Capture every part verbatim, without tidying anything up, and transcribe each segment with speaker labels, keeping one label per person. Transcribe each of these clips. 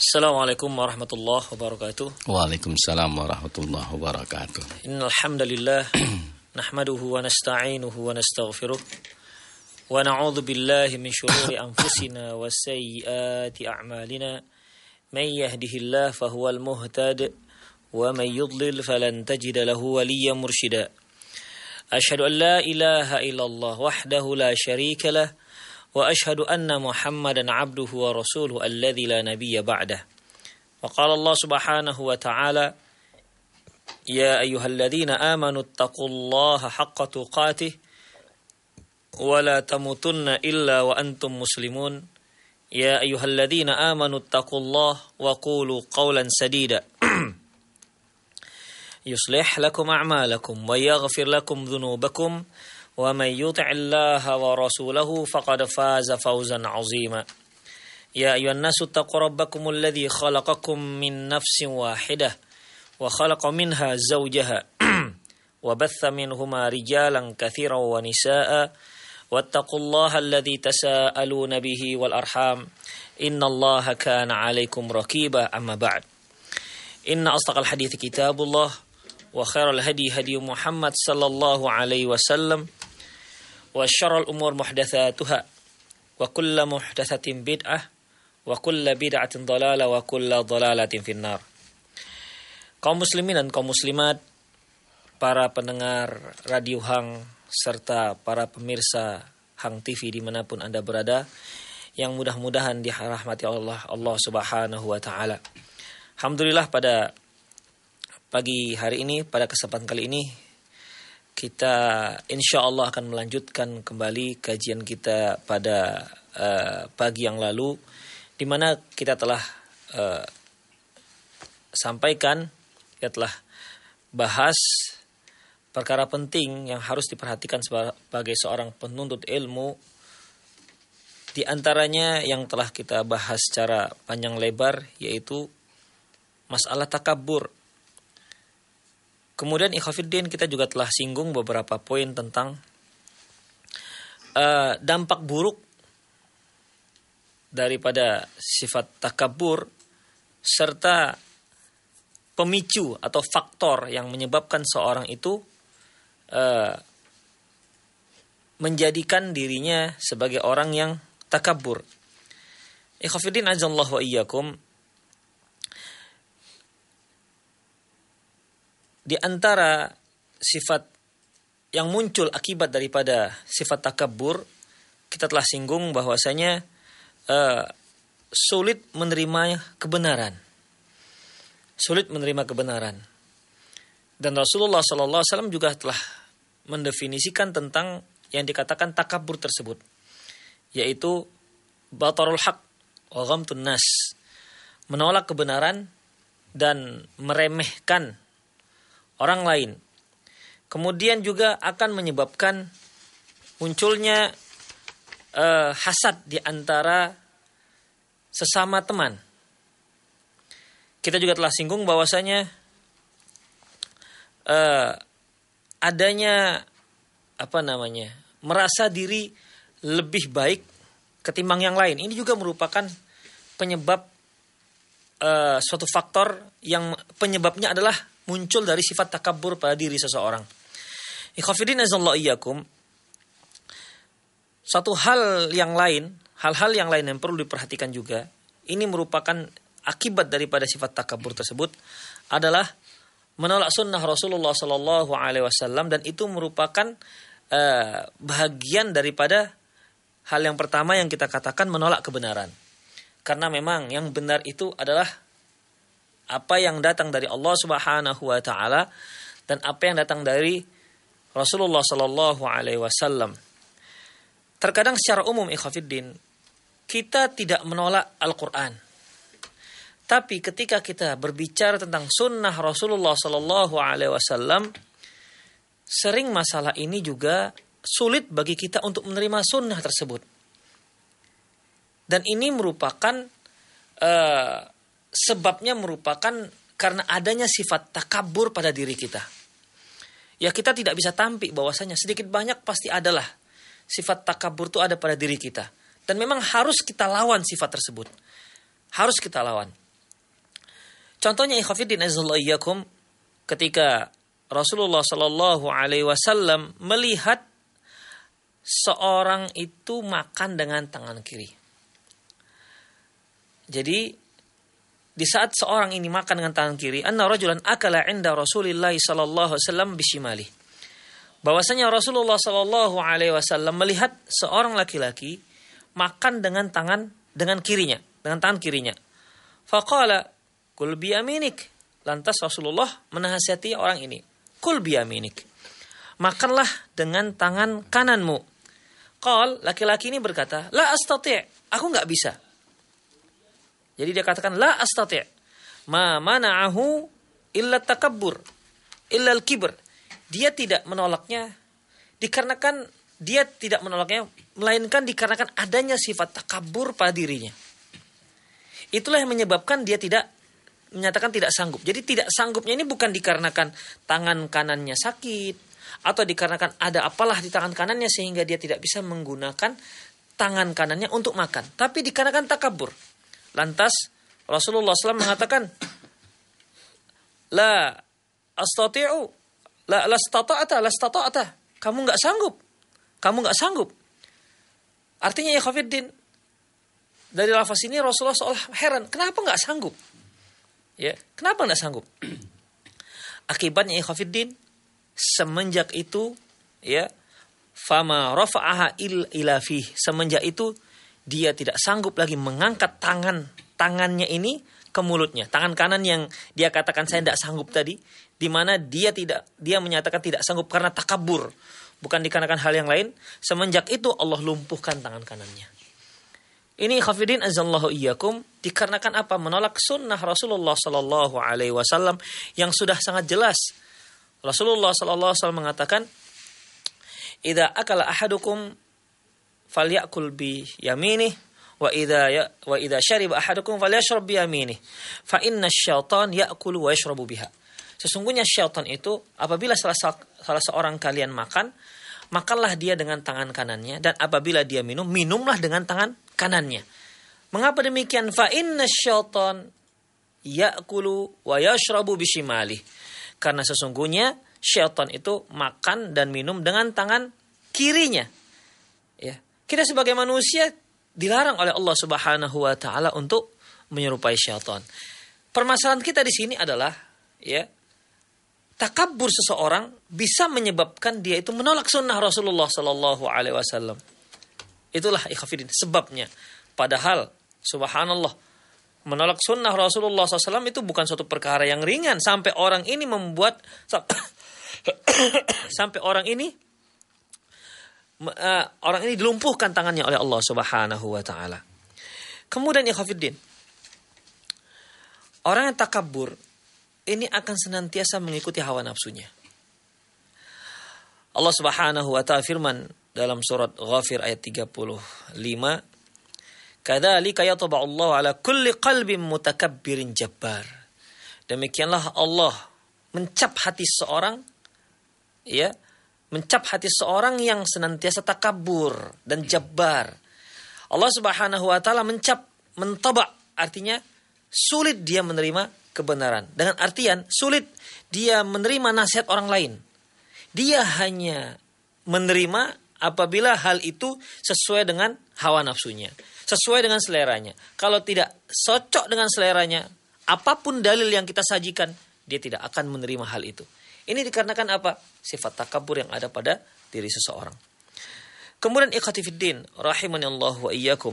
Speaker 1: Assalamualaikum warahmatullahi wabarakatuh.
Speaker 2: Waalaikumsalam warahmatullahi wabarakatuh.
Speaker 1: Innal hamdalillah nahmaduhu wa nasta'inuhu wa nastaghfiruh wa na'udzu billahi min shururi anfusina wa sayyiati a'malina. May yahdihillahu fahuwal muhtad wa may yudlil falan tajida lahu waliyyan mursyida. Asyhadu an la ilaha illallah wahdahu la syarika lah wa asyhadu anna Muhammadan abduhu wa rasuluhu alladzi la nabiyya ba'dah. Wa qala Allah subhanahu wa ta'ala ya ayyuhalladzina amanu taqullaha haqqa tuqatih wa la tamutunna illa wa antum muslimun. Ya ayyuhalladzina amanu taqullaha wa qulu qawlan sadida yuslih lakum a'malakum wa yaghfir lakum dhunubakum wa may yuti'illaha wa rasulahu faqad faza fawzan 'azima. Ya ayyuhan nasu taqu rabbakumul ladzi khalaqakum min nafsin wahidah wa khalaqa minha zawjaha wa batha minhuma rijalan katsiran wa nisaa'a wattaqullaha alladzi tasaaluna bihi wal arham innallaha kana 'alaikum raqiba. Amma ba'd. Inna asdaqal hadithi kitabullah wa khairal hadi hadi Muhammad sallallahu alaihi wasallam wa syarrul umur muhdatsatuha wa kullu muhdatsatin bid'ah wa kullu bid'atin dhalalah wa kullu dhalalatin finnar. Kaum muslimin dan kaum muslimat, para pendengar Radio Hang serta para pemirsa Hang T V dimanapun Anda berada, yang mudah-mudahan dirahmati Allah Allah Subhanahu wa taala. Alhamdulillah, pada pagi hari ini, pada kesempatan kali ini kita insya Allah akan melanjutkan kembali kajian kita pada uh, pagi yang lalu, di mana kita telah uh, sampaikan, kita telah bahas perkara penting yang harus diperhatikan sebagai seorang penuntut ilmu. Di antaranya yang telah kita bahas secara panjang lebar, yaitu masalah takabur. Kemudian ikhwafiddin, kita juga telah singgung beberapa poin tentang uh, dampak buruk daripada sifat takabur serta pemicu atau faktor yang menyebabkan seorang itu uh, menjadikan dirinya sebagai orang yang takabur. Ikhwafiddin azallahu wa iyyakum, di antara sifat yang muncul akibat daripada sifat takabur, kita telah singgung bahwasanya uh, sulit menerima kebenaran. Sulit menerima kebenaran. Dan Rasulullah sallallahu alaihi wasallam juga telah mendefinisikan tentang yang dikatakan takabur tersebut, yaitu batarul haq wa ghamtun nas, menolak kebenaran dan meremehkan orang lain. Kemudian juga akan menyebabkan munculnya uh, hasad di antara sesama teman. Kita juga telah singgung bahwasanya uh, adanya apa namanya merasa diri lebih baik ketimbang yang lain. Ini juga merupakan penyebab uh, suatu faktor yang penyebabnya adalah muncul dari sifat takabur pada diri seseorang. Ikhwafidin azallahu iyyakum, satu hal yang lain, hal-hal yang lain yang perlu diperhatikan juga, ini merupakan akibat daripada sifat takabur tersebut adalah menolak sunnah Rasulullah sallallahu alaihi wasallam, dan itu merupakan uh, bahagian daripada hal yang pertama yang kita katakan menolak kebenaran. Karena memang yang benar itu adalah apa yang datang dari Allah Subhanahu wa taala dan apa yang datang dari Rasulullah sallallahu alaihi wasallam. Terkadang secara umum ikhwafiddin, kita tidak menolak Al-Qur'an. Tapi ketika kita berbicara tentang sunnah Rasulullah sallallahu alaihi wasallam, sering masalah ini juga sulit bagi kita untuk menerima sunnah tersebut. Dan ini merupakan uh, sebabnya merupakan karena adanya sifat takabur pada diri kita. Ya, kita tidak bisa tampik bahwasanya sedikit banyak pasti adalah sifat takabur itu ada pada diri kita. Dan memang harus kita lawan sifat tersebut. Harus kita lawan. Contohnya ikhwatiddin azallahu iyyakum, ketika Rasulullah sallallahu alaihi wasallam melihat seorang itu makan dengan tangan kiri. Jadi di saat seorang ini makan dengan tangan kiri, anna rajulan akala 'inda Rasulillah sallallahu alaihi wasallam bishimali. Bahwasanya Rasulullah sallallahu alaihi wasallam melihat seorang laki-laki makan dengan tangan dengan kirinya, dengan tangan kirinya. Faqala kul biyaminik. Lantas Rasulullah menasihati orang ini. Kul biyaminik. Makanlah dengan tangan kananmu. Qal, laki-laki ini berkata, la astati', aku enggak bisa. Jadi dia katakan la astati'. Ma mana'ahu illa takabbur, illa al-kibr. Dia tidak menolaknya dikarenakan dia tidak menolaknya melainkan dikarenakan adanya sifat takabur pada dirinya. Itulah yang menyebabkan dia tidak menyatakan tidak sanggup. Jadi tidak sanggupnya ini bukan dikarenakan tangan kanannya sakit atau dikarenakan ada apalah di tangan kanannya sehingga dia tidak bisa menggunakan tangan kanannya untuk makan, tapi dikarenakan takabur. Lantas Rasulullah shallallahu alaihi wasallam mengatakan, la astati'u, la lastata'ata, lastata'ata. Kamu nggak sanggup, kamu nggak sanggup. Artinya ya khafiddin, dari lafaz ini Rasulullah seolah heran, kenapa nggak sanggup? Ya, kenapa nggak sanggup? Akibatnya ya khafiddin, semenjak itu, ya, fama rafa'aha il ilafih. Semenjak itu dia tidak sanggup lagi mengangkat tangan tangannya ini ke mulutnya. Tangan kanan yang dia katakan saya tidak sanggup tadi, di mana dia tidak dia menyatakan tidak sanggup karena takabur, bukan dikarenakan hal yang lain. Semenjak itu Allah lumpuhkan tangan kanannya. Ini khafidin azallahu iyyakum, dikarenakan apa? Menolak sunnah Rasulullah sallallahu alaihi wasallam yang sudah sangat jelas. Rasulullah sallallahu alaihi wasallam mengatakan, "Idza akala ahadukum falyakul bi yaminih wa idza ya, wa idza syariba ahadukum falyashrab bi yaminih fa inna asy-syaitan ya'kulu wa yashrabu biha." Sesungguhnya syaitan itu apabila salah, salah seorang kalian makan, makanlah dia dengan tangan kanannya, dan apabila dia minum, minumlah dengan tangan kanannya. Mengapa demikian? Fa inna syaitan ya'kulu wa yashrabu bishimali. Karena sesungguhnya syaitan itu makan dan minum dengan tangan kirinya. Ya. Kita sebagai manusia dilarang oleh Allah Subhanahu wa taala untuk menyerupai syaitan. Permasalahan kita di sini adalah, ya, takabur seseorang bisa menyebabkan dia itu menolak sunnah Rasulullah sallallahu alaihi wasallam. Itulah ikhafidin sebabnya. Padahal subhanallah, menolak sunnah Rasulullah sallallahu alaihi wasallam itu bukan suatu perkara yang ringan. Sampai orang ini membuat sampai orang ini uh, orang ini dilumpuhkan tangannya oleh Allah Subhanahu wa taala. Kemudian ikhafidin, orang yang takabur ini akan senantiasa mengikuti hawa nafsunya. Allah Subhanahu wa taala firman dalam surat Ghafir ayat tiga puluh lima, "Kadzalika yatba'u Allahu 'ala kulli qalbin mutakabbirin jabbar." Demikianlah Allah mencap hati seorang, ya, mencap hati seorang yang senantiasa takabur dan jabbar. Allah Subhanahu wa taala mencap, mentaba, artinya sulit dia menerima kebenaran. Dengan artian sulit dia menerima nasihat orang lain. Dia hanya menerima apabila hal itu sesuai dengan hawa nafsunya, sesuai dengan seleranya. Kalau tidak cocok dengan seleranya, apapun dalil yang kita sajikan, dia tidak akan menerima hal itu. Ini dikarenakan apa? Sifat takabur yang ada pada diri seseorang. Kemudian ikhwati fiddin rahimanallahu wa iyyakum,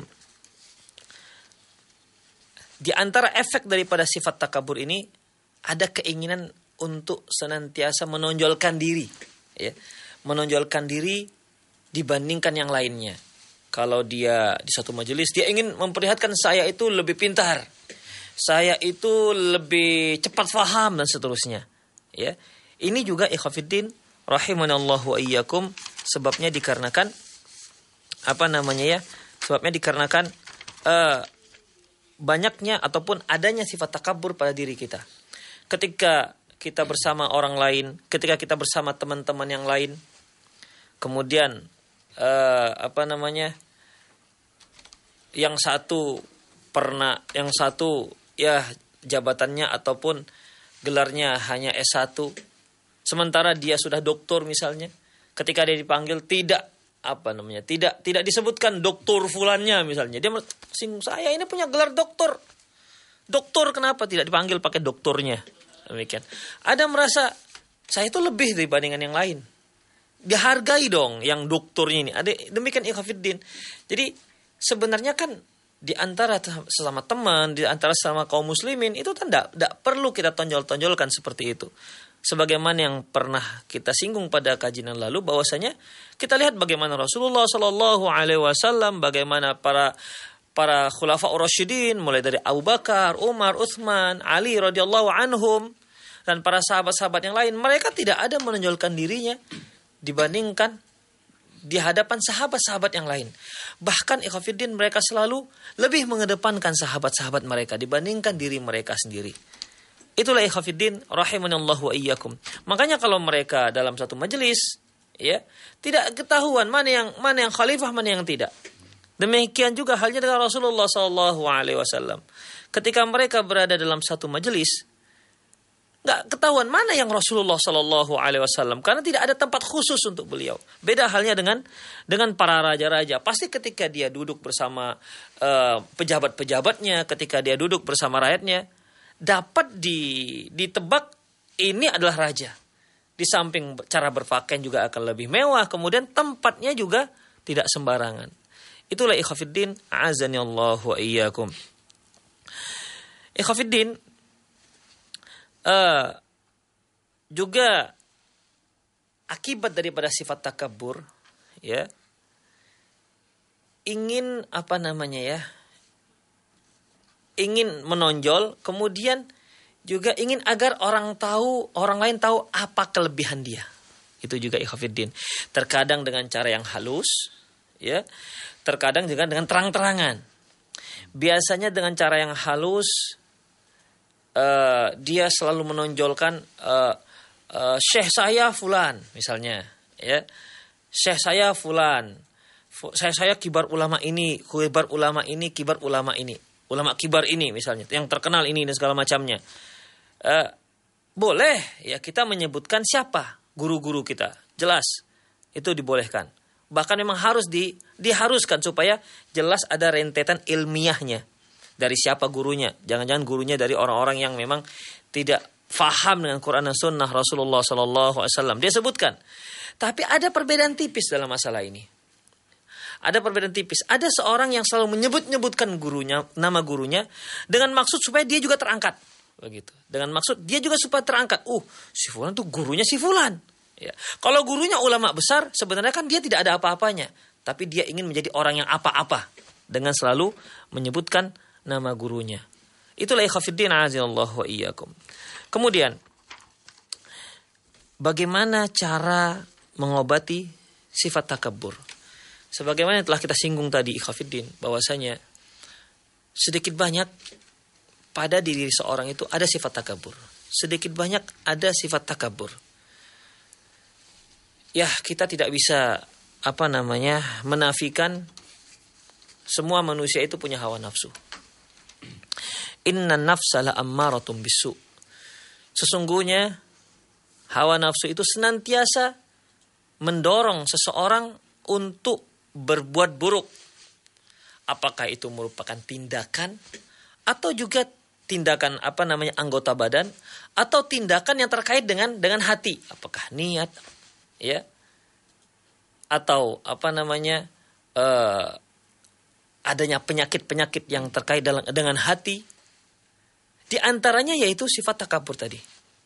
Speaker 1: di antara efek daripada sifat takabur ini ada keinginan untuk senantiasa menonjolkan diri, ya, menonjolkan diri dibandingkan yang lainnya. Kalau dia di satu majelis, dia ingin memperlihatkan saya itu lebih pintar, saya itu lebih cepat faham dan seterusnya. Ya, ini juga ikhwatiddin rahimanallahu wa iyyakum, sebabnya dikarenakan apa namanya ya? Sebabnya dikarenakan uh, banyaknya ataupun adanya sifat takabur pada diri kita. Ketika kita bersama orang lain, ketika kita bersama teman-teman yang lain, kemudian uh, apa namanya, yang satu pernah, yang satu ya jabatannya ataupun gelarnya hanya S satu, sementara dia sudah doktor misalnya. Ketika dia dipanggil tidak apa namanya? Tidak tidak disebutkan doktor fulannya misalnya. Dia singgung, saya ini punya gelar doktor. Doktor kenapa tidak dipanggil pakai doktornya? Demikian. Ada merasa saya itu lebih dibandingkan yang lain. Dihargai dong yang doktornya ini. Ada demikian ikhwafiddin. Jadi sebenarnya kan di antara sesama teman, di antara sesama kaum muslimin itu kan tidak perlu kita tonjol-tonjolkan seperti itu. Sebagaimana yang pernah kita singgung pada kajian lalu, bahwasanya kita lihat bagaimana Rasulullah Shallallahu Alaihi Wasallam, bagaimana para para khulafaur rasyidin, mulai dari Abu Bakar, Umar, Utsman, Ali radhiyallahu anhum, dan para sahabat-sahabat yang lain, mereka tidak ada menonjolkan dirinya dibandingkan di hadapan sahabat-sahabat yang lain. Bahkan ikhwafiddin, mereka selalu lebih mengedepankan sahabat-sahabat mereka dibandingkan diri mereka sendiri. Itulah ikhwafiddin rahimanallahu wa iyyakum. Makanya kalau mereka dalam satu majelis, ya, tidak ketahuan mana yang mana yang khalifah, mana yang tidak. Demikian juga halnya dengan Rasulullah sallallahu alaihi wasallam. Ketika mereka berada dalam satu majelis, nggak ketahuan mana yang Rasulullah Shallallahu Alaihi Wasallam, karena tidak ada tempat khusus untuk beliau. Beda halnya dengan dengan para raja-raja. Pasti ketika dia duduk bersama uh, pejabat-pejabatnya, ketika dia duduk bersama rakyatnya, dapat di, ditebak ini adalah raja. Di samping cara berpakaian juga akan lebih mewah, kemudian tempatnya juga tidak sembarangan. Itulah ikhwafiddin, a'azani Allah wa iyyakum. Ikhwafiddin, Uh, juga akibat daripada sifat takabur, ya, ingin apa namanya ya, ingin menonjol, kemudian juga ingin agar orang tahu, orang lain tahu apa kelebihan dia. Itu juga ikhwafiddin. Terkadang dengan cara yang halus, ya, terkadang juga dengan terang-terangan. Biasanya dengan cara yang halus, Uh, dia selalu menonjolkan uh, uh, syekh saya fulan misalnya, ya, syekh saya fulan, saya saya kibar ulama ini, kibar ulama ini, kibar ulama ini, ulama kibar ini misalnya, yang terkenal ini dan segala macamnya. Uh, boleh ya kita menyebutkan siapa guru-guru kita, jelas itu dibolehkan. Bahkan memang harus di, diharuskan supaya jelas ada rentetan ilmiahnya. Dari siapa gurunya. Jangan-jangan gurunya dari orang-orang yang memang tidak faham dengan Quran dan Sunnah Rasulullah Sallallahu Alaihi Wasallam. Dia sebutkan. Tapi ada perbedaan tipis dalam masalah ini. Ada perbedaan tipis. Ada seorang yang selalu menyebut-nyebutkan gurunya, nama gurunya, dengan maksud supaya dia juga terangkat. Begitu. Dengan maksud dia juga supaya terangkat. Uh, si Fulan tuh gurunya si Fulan. Ya. Kalau gurunya ulama besar, sebenarnya kan dia tidak ada apa-apanya. Tapi dia ingin menjadi orang yang apa-apa. Dengan selalu menyebutkan nama gurunya. Itulah ikhwafiddin a'azinallahu wa iyyakum. Kemudian, bagaimana cara mengobati sifat takabur? Sebagaimana yang telah kita singgung tadi ikhwafiddin, bahwasanya sedikit banyak pada diri seorang itu ada sifat takabur. Sedikit banyak ada sifat takabur. Ya, kita tidak bisa apa namanya menafikan semua manusia itu punya hawa nafsu. Inna nafsa la ammaratun bisu. Sesungguhnya hawa nafsu itu senantiasa mendorong seseorang untuk berbuat buruk. Apakah itu merupakan tindakan atau juga tindakan apa namanya anggota badan atau tindakan yang terkait dengan dengan hati. Apakah niat, ya, atau apa namanya uh, adanya penyakit-penyakit yang terkait dalam, dengan hati. Di antaranya yaitu sifat takabur tadi.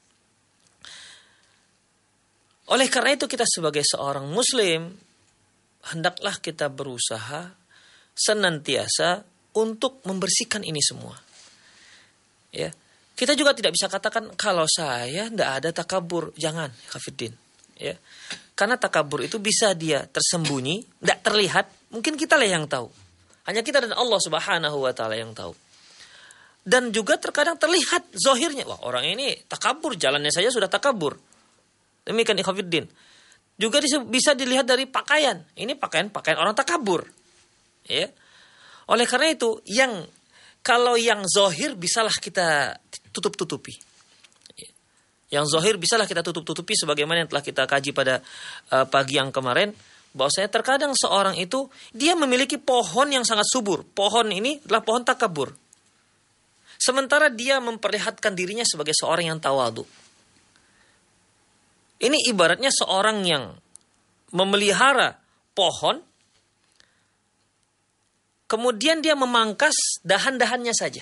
Speaker 1: Oleh karena itu kita sebagai seorang muslim, hendaklah kita berusaha senantiasa untuk membersihkan ini semua. Ya, kita juga tidak bisa katakan kalau saya tidak ada takabur, jangan, Hafiddin. Ya, karena takabur itu bisa dia tersembunyi, tidak terlihat, mungkin kita lah yang tahu. Hanya kita dan Allah Subhanahu wa taala yang tahu. Dan juga terkadang terlihat zahirnya, wah orang ini takabur, jalannya saja sudah takabur. Demikian ikhwafiddin. Juga bisa dilihat dari pakaian. Ini pakaian-pakaian orang takabur. Ya. Oleh karena itu, yang Kalau yang zohir bisalah kita tutup-tutupi. Yang zohir bisalah kita tutup-tutupi sebagaimana yang telah kita kaji pada uh, pagi yang kemarin. Bahwasanya terkadang seorang itu dia memiliki pohon yang sangat subur. Pohon ini adalah pohon takabur. Sementara dia memperlihatkan dirinya sebagai seorang yang tawadu. Ini ibaratnya seorang yang memelihara pohon, kemudian dia memangkas dahan-dahannya saja.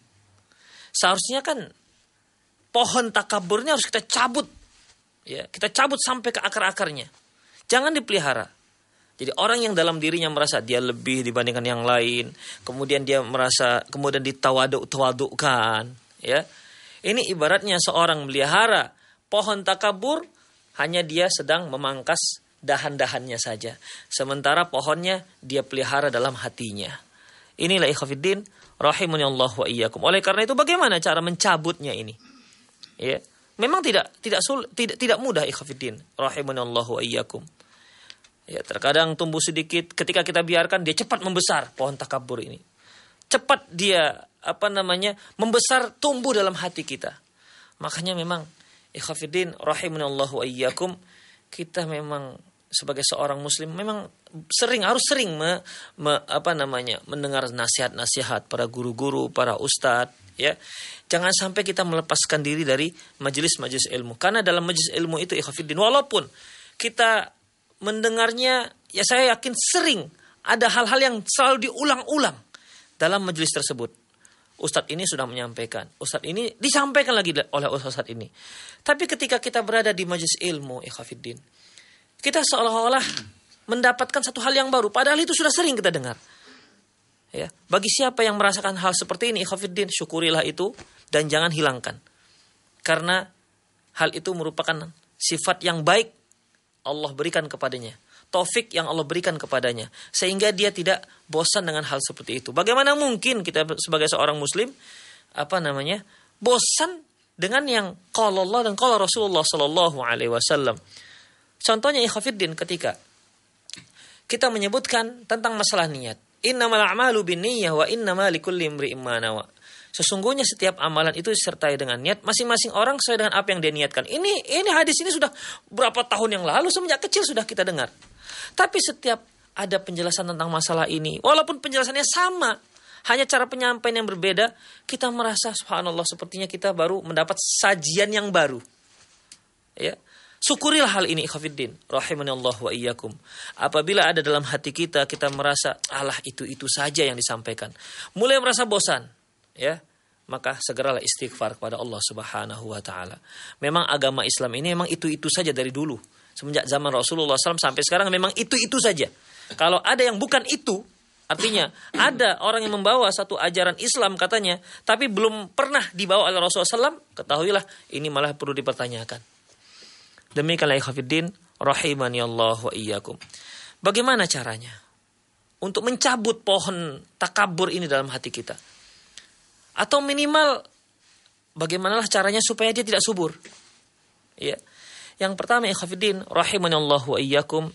Speaker 1: Seharusnya kan pohon takaburnya harus kita cabut. Ya, kita cabut sampai ke akar-akarnya. Jangan dipelihara. Jadi orang yang dalam dirinya merasa dia lebih dibandingkan yang lain, kemudian dia merasa kemudian ditawaduk-tawadukkan, ya. Ini ibaratnya seorang melihara pohon takabur, hanya dia sedang memangkas dahan-dahannya saja. Sementara pohonnya dia pelihara dalam hatinya. Inilah ikhwatiddin rahimanallah wa iyyakum. Oleh karena itu bagaimana cara mencabutnya ini? Ya. Memang tidak tidak sul, tidak tidak mudah ikhwatiddin rahimanallah wa iyyakum. Ya, terkadang tumbuh sedikit, ketika kita biarkan dia cepat membesar pohon takabur ini. Cepat dia apa namanya? membesar, tumbuh dalam hati kita. Makanya memang ikhwatiddin rahimanallahu wa iyyakum, kita memang sebagai seorang muslim memang sering harus sering me, me, apa namanya? mendengar nasihat-nasihat para guru-guru, para ustadz, ya. Jangan sampai kita melepaskan diri dari majelis-majelis ilmu. Karena dalam majelis ilmu itu ikhwatiddin, walaupun kita mendengarnya, ya saya yakin sering ada hal-hal yang selalu diulang-ulang dalam majelis tersebut. Ustadz ini sudah menyampaikan, Ustadz ini disampaikan lagi oleh Ustadz ini. Tapi ketika kita berada di majelis ilmu, ikhwatiddin, kita seolah-olah mendapatkan satu hal yang baru, padahal itu sudah sering kita dengar. Ya, bagi siapa yang merasakan hal seperti ini, ikhwatiddin, syukurilah itu dan jangan hilangkan. Karena hal itu merupakan sifat yang baik Allah berikan kepadanya, taufik yang Allah berikan kepadanya, sehingga dia tidak bosan dengan hal seperti itu. Bagaimana mungkin kita sebagai seorang muslim apa namanya bosan dengan yang qala Allah dan qala Rasulullah sallallahu alaihi wasallam. Contohnya ikhwatiddin, ketika kita menyebutkan tentang masalah niat, innamal a'malu binniyah wa innamal likulli imri'in ma nawa. Sesungguhnya setiap amalan itu disertai dengan niat, masing-masing orang sesuai dengan apa yang dia niatkan. Ini ini hadis ini sudah berapa tahun yang lalu, semenjak kecil sudah kita dengar. Tapi setiap ada penjelasan tentang masalah ini, walaupun penjelasannya sama, hanya cara penyampaian yang berbeda, kita merasa subhanallah sepertinya kita baru mendapat sajian yang baru. Ya. Syukurilah hal ini ikhwatiddin rahimanallah wa iyyakum. Apabila ada dalam hati kita kita merasa alah itu-itu saja yang disampaikan, mulai merasa bosan, ya, maka segeralah istighfar kepada Allah Subhanahu wa taala. Memang agama Islam ini memang itu-itu saja dari dulu. Semenjak zaman Rasulullah shallallahu alaihi wasallam sampai sekarang memang itu-itu saja. Kalau ada yang bukan itu, artinya ada orang yang membawa satu ajaran Islam katanya, tapi belum pernah dibawa oleh Rasulullah shallallahu alaihi wasallam, ketahuilah ini malah perlu dipertanyakan. Demikianlah ikhwatiddin rahimani Allah wa iyyakum. Bagaimana caranya untuk mencabut pohon takabur ini dalam hati kita? Atau minimal bagaimanalah caranya supaya dia tidak subur? Ya. Yang pertama ikhwatiddin rahimani Allah wa iyyakum,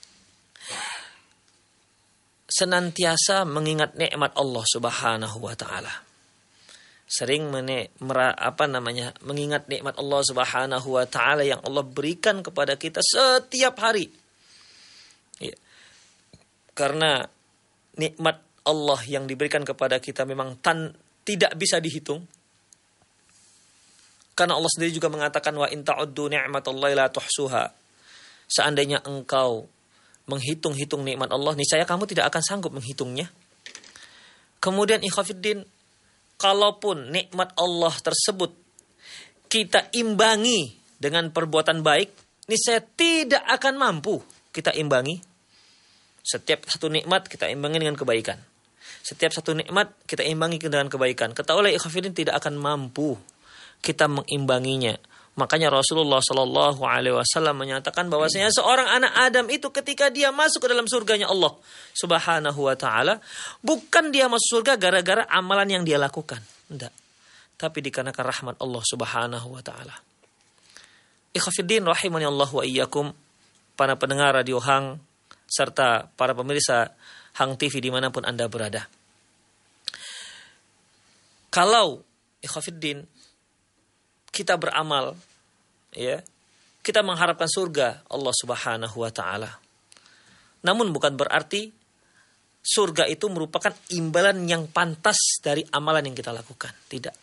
Speaker 1: senantiasa mengingat nikmat Allah Subhanahu wa taala. Sering mene, mera, apa namanya mengingat nikmat Allah Subhanahu wa taala yang Allah berikan kepada kita setiap hari. Ya. Karena nikmat Allah yang diberikan kepada kita memang tan, tidak bisa dihitung. Karena Allah sendiri juga mengatakan wa in ta'uddu ni'matallahi la tuhsuha. Seandainya engkau menghitung-hitung nikmat Allah, niscaya kamu tidak akan sanggup menghitungnya. Kemudian ikhwatiddin, kalaupun nikmat Allah tersebut kita imbangi dengan perbuatan baik, niscaya tidak akan mampu kita imbangi. Setiap satu nikmat kita imbangi dengan kebaikan. Setiap satu nikmat kita imbangi dengan kebaikan. Ketahuilah ikhwatiddin tidak akan mampu kita mengimbanginya. Makanya Rasulullah Shallallahu Alaihi Wasallam menyatakan bahwasanya seorang anak Adam itu ketika dia masuk ke dalam surganya Allah Subhanahu Wa Taala, bukan dia masuk surga gara-gara amalan yang dia lakukan, tidak, tapi dikarenakan rahmat Allah Subhanahu Wa Taala. Ikhwatiddin rahimani Allah wa iyyakum, para pendengar radio Hang serta para pemirsa Hang T V dimanapun Anda berada. Kalau ikhwafiddin kita beramal, ya, kita mengharapkan surga Allah Subhanahu wa taala. Namun bukan berarti surga itu merupakan imbalan yang pantas dari amalan yang kita lakukan. Tidak.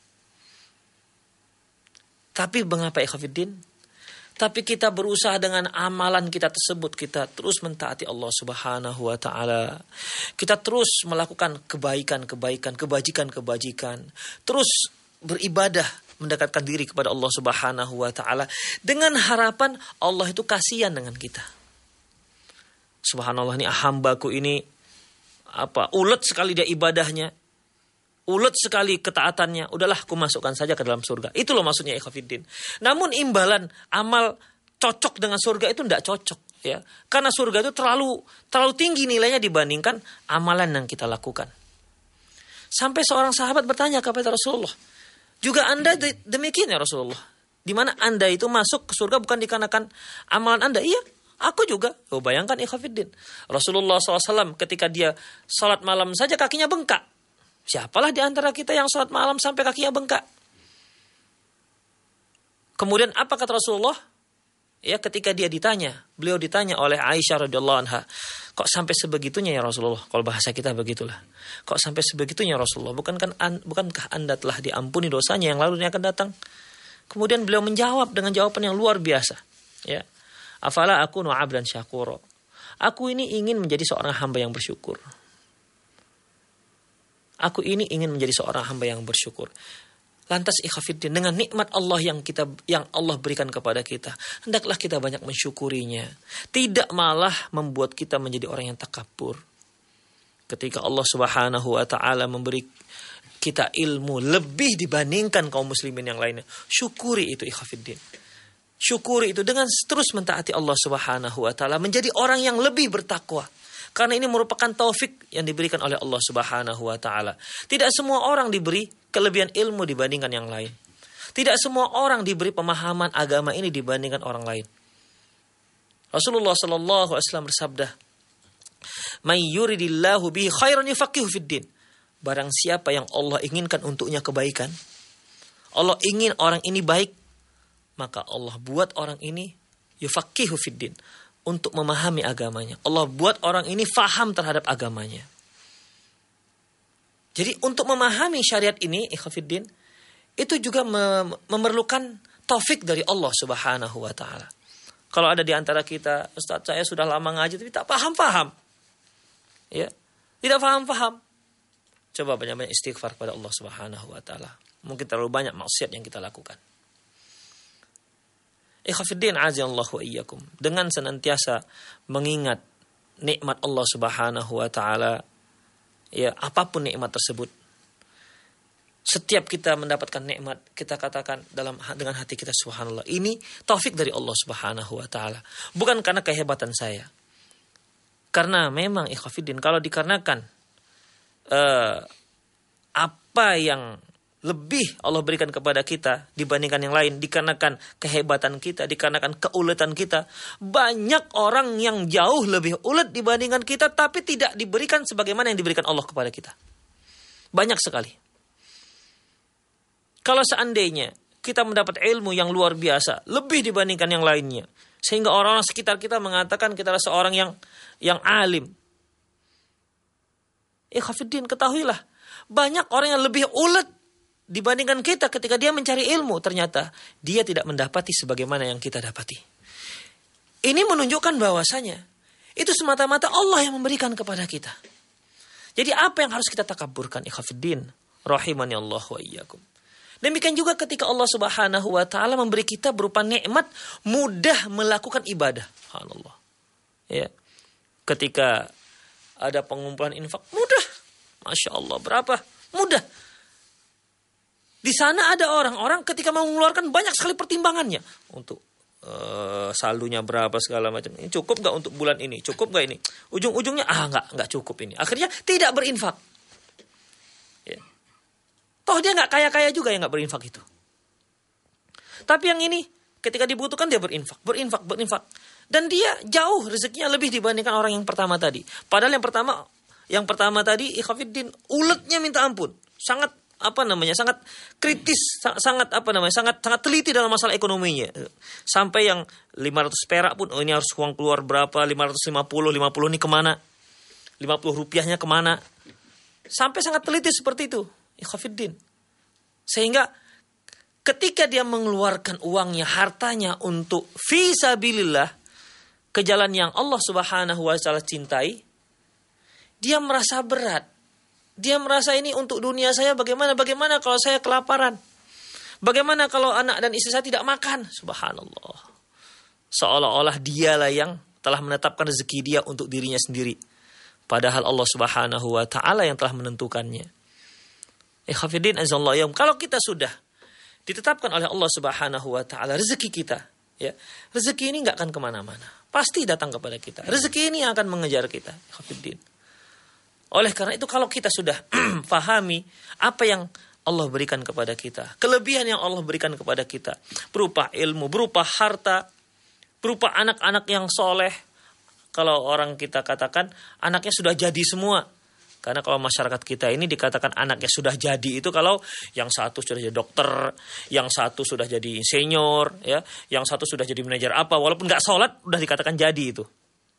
Speaker 1: Tapi mengapa ikhwafiddin? Tapi kita berusaha dengan amalan kita tersebut, kita terus mentaati Allah Subhanahu wa taala. Kita terus melakukan kebaikan-kebaikan, kebajikan-kebajikan. Terus beribadah, mendekatkan diri kepada Allah Subhanahu wa taala dengan harapan Allah itu kasihan dengan kita. Subhanallah, ini hambaku ini apa? Ulet sekali dia ibadahnya. Ulet sekali ketaatannya, udahlah aku masukkan saja ke dalam surga. Itu loh maksudnya ikhwafiddin. Namun imbalan amal cocok dengan surga itu tidak cocok, ya. Karena surga itu terlalu terlalu tinggi nilainya dibandingkan amalan yang kita lakukan. Sampai seorang sahabat bertanya kepada Rasulullah, juga Anda demikian ya Rasulullah? Di mana Anda itu masuk ke surga bukan dikarenakan amalan Anda? Iya, aku juga. Oh, bayangkan ikhwafiddin. Rasulullah shallallahu alaihi wasallam ketika dia salat malam saja kakinya bengkak. Siapalah di antara kita yang sholat malam sampai kakinya bengkak? Kemudian apa kata Rasulullah? Ya, ketika dia ditanya, beliau ditanya oleh Aisyah radhiyallahu anha, kok sampai sebegitunya ya Rasulullah? Kalau bahasa kita begitulah. Kok sampai sebegitunya Rasulullah? Bukankah bukankah Anda telah diampuni dosanya yang lalu yang akan datang? Kemudian beliau menjawab dengan jawaban yang luar biasa. Ya, afala akunu abdan syakura. Aku ini ingin menjadi seorang hamba yang bersyukur. Aku ini ingin menjadi seorang hamba yang bersyukur. Lantas ikhwafiddin, dengan nikmat Allah yang kita yang Allah berikan kepada kita, hendaklah kita banyak mensyukurinya. Tidak malah membuat kita menjadi orang yang takabur. Ketika Allah Subhanahu wa taala memberi kita ilmu lebih dibandingkan kaum muslimin yang lainnya, syukuri itu ikhwafiddin. Syukuri itu dengan terus mentaati Allah Subhanahu wa taala, menjadi orang yang lebih bertakwa. Karena ini merupakan taufik yang diberikan oleh Allah Subhanahu wa taala. Tidak semua orang diberi kelebihan ilmu dibandingkan yang lain. Tidak semua orang diberi pemahaman agama ini dibandingkan orang lain. Rasulullah sallallahu alaihi wasallam bersabda, "May yuridillahu bihi khairan yufaqihu fiddin." Barang siapa yang Allah inginkan untuknya kebaikan, Allah ingin orang ini baik, maka Allah buat orang ini yufaqihu fiddin, untuk memahami agamanya. Allah buat orang ini faham terhadap agamanya. Jadi untuk memahami syariat ini, ikhwafiddin, itu juga mem- memerlukan taufik dari Allah Subhanahu wa taala. Kalau ada di antara kita, Ustaz saya sudah lama ngaji tapi tak paham-paham. Ya, tidak paham-paham. Coba banyak-banyak istighfar kepada Allah Subhanahu wa taala. Mungkin terlalu banyak maksiat yang kita lakukan. Ikhwafiddin azallahu wa iyyakum, dengan senantiasa mengingat nikmat Allah Subhanahu wa taala, ya apapun nikmat tersebut. Setiap kita mendapatkan nikmat, kita katakan dalam dengan hati kita, subhanallah, ini taufik dari Allah Subhanahu wa taala, bukan karena kehebatan saya. Karena memang ikhwafiddin, kalau dikarenakan uh, apa yang lebih Allah berikan kepada kita dibandingkan yang lain, dikarenakan kehebatan kita, dikarenakan keuletan kita, banyak orang yang jauh lebih ulet dibandingkan kita, tapi tidak diberikan sebagaimana yang diberikan Allah kepada kita. Banyak sekali. Kalau seandainya kita mendapat ilmu yang luar biasa, lebih dibandingkan yang lainnya, sehingga orang-orang sekitar kita mengatakan kita adalah seorang yang yang alim. Ikhwafiddin, ketahuilah, banyak orang yang lebih ulet dibandingkan kita ketika dia mencari ilmu, ternyata dia tidak mendapati sebagaimana yang kita dapati. Ini menunjukkan bahwasanya itu semata-mata Allah yang memberikan kepada kita. Jadi apa yang harus kita takaburkan, ikhwafiddin, rahimani Allah wa iyyakum. Demikian juga ketika Allah Subhanahu wa taala memberi kita berupa nikmat mudah melakukan ibadah. Subhanallah. Ya. Ketika ada pengumpulan infak, mudah. Masya Allah, berapa? Mudah. Di sana ada orang-orang ketika mau mengeluarkan banyak sekali pertimbangannya untuk uh, saldonya berapa segala macam. Ini cukup nggak untuk bulan ini? Cukup nggak ini? Ujung-ujungnya ah nggak nggak cukup ini. Akhirnya tidak berinfak. Ya. Toh dia nggak kaya-kaya juga yang nggak berinfak itu. Tapi yang ini ketika dibutuhkan dia berinfak, berinfak, berinfak, dan dia jauh rezekinya lebih dibandingkan orang yang pertama tadi. Padahal yang pertama, yang pertama tadi ikhwafiddin uletnya minta ampun, sangat apa namanya sangat kritis, sangat apa namanya sangat sangat teliti dalam masalah ekonominya. Sampai yang lima ratus perak pun, oh ini harus uang keluar berapa, lima ratus lima puluh, lima puluh ini kemana, lima puluh rupiahnya kemana. Sampai sangat teliti seperti itu. Ikhafiddin. Sehingga ketika dia mengeluarkan uangnya, hartanya untuk fisabilillah, ke jalan yang Allah Subhanahu wa taala cintai, dia merasa berat. Dia merasa ini untuk dunia saya, bagaimana bagaimana kalau saya kelaparan? Bagaimana kalau anak dan istri saya tidak makan? Subhanallah. Seolah-olah dialah yang telah menetapkan rezeki dia untuk dirinya sendiri. Padahal Allah Subhanahu wa taala yang telah menentukannya. Ikhwatiddin azallahu yawm. Kalau kita sudah ditetapkan oleh Allah Subhanahu wa taala rezeki kita, ya. Rezeki ini enggak akan kemana mana. Pasti datang kepada kita. Rezeki ini yang akan mengejar kita. Ikhwatiddin. Oleh karena itu kalau kita sudah pahami apa yang Allah berikan kepada kita, kelebihan yang Allah berikan kepada kita, berupa ilmu, berupa harta, berupa anak-anak yang soleh. Kalau orang kita katakan anaknya sudah jadi semua. Karena kalau masyarakat kita ini dikatakan anaknya sudah jadi itu kalau yang satu sudah jadi dokter, yang satu sudah jadi insinyur, ya, yang satu sudah jadi manajer apa, walaupun nggak sholat udah dikatakan jadi itu.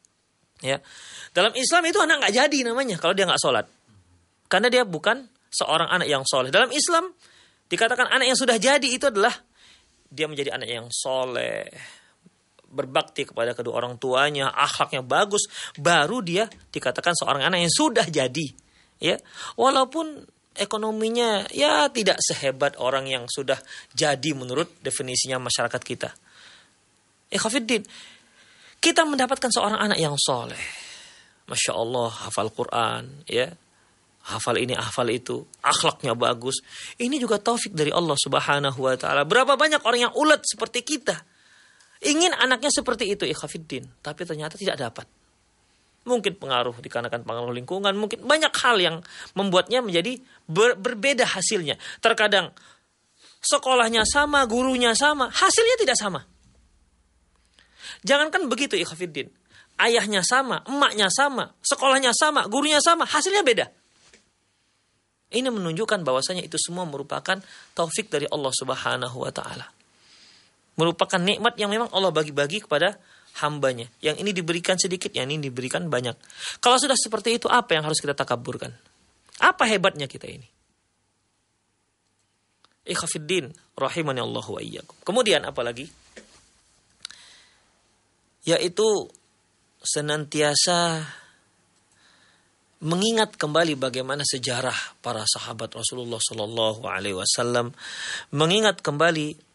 Speaker 1: Ya, dalam Islam itu anak nggak jadi namanya kalau dia nggak sholat, karena dia bukan seorang anak yang soleh. Dalam Islam dikatakan anak yang sudah jadi itu adalah dia menjadi anak yang soleh, berbakti kepada kedua orang tuanya, akhlaknya bagus, baru dia dikatakan seorang anak yang sudah jadi, ya. Walaupun ekonominya ya tidak sehebat orang yang sudah jadi menurut definisinya masyarakat kita. Ikhwatiddin, kita mendapatkan seorang anak yang soleh, masya Allah, hafal Quran, ya, hafal ini, hafal itu, akhlaknya bagus. Ini juga taufik dari Allah Subhanahu wa taala. Berapa banyak orang yang ulet seperti kita ingin anaknya seperti itu, ikhwatiddin, tapi ternyata tidak dapat. Mungkin pengaruh dikarenakan pengaruh lingkungan, mungkin banyak hal yang membuatnya menjadi ber, berbeda hasilnya. Terkadang sekolahnya sama, gurunya sama, hasilnya tidak sama. Jangankan begitu, ikhwatiddin, ayahnya sama, emaknya sama, sekolahnya sama, gurunya sama, hasilnya beda. Ini menunjukkan bahwasanya itu semua merupakan taufik dari Allah Subhanahu wa taala. Merupakan nikmat yang memang Allah bagi-bagi kepada hambanya. Yang ini diberikan sedikit, yang ini diberikan banyak. Kalau sudah seperti itu, apa yang harus kita takaburkan? Apa hebatnya kita ini? Ikhwatiddin, rahimani Allah wa iyyakum. Kemudian apa lagi? Yaitu senantiasa mengingat kembali bagaimana sejarah para sahabat Rasulullah Sallallahu Alaihi Wasallam, mengingat kembali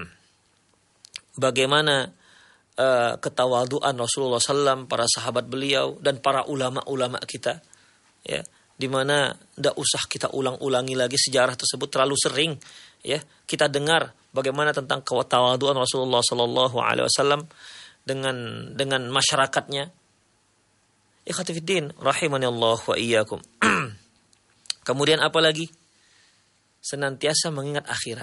Speaker 1: bagaimana uh, ketawaduan Rasulullah Sallallahu Alaihi Wasallam, para sahabat beliau dan para ulama-ulama kita, ya, di mana tidak usah kita ulang-ulangi lagi sejarah tersebut, terlalu sering, ya, kita dengar bagaimana tentang ketawaduan Rasulullah Sallallahu Alaihi Wasallam dengan dengan masyarakatnya. Ikhwatiddin, rahimani Allah wa iyyakum. Kemudian apa lagi? Senantiasa mengingat akhirat.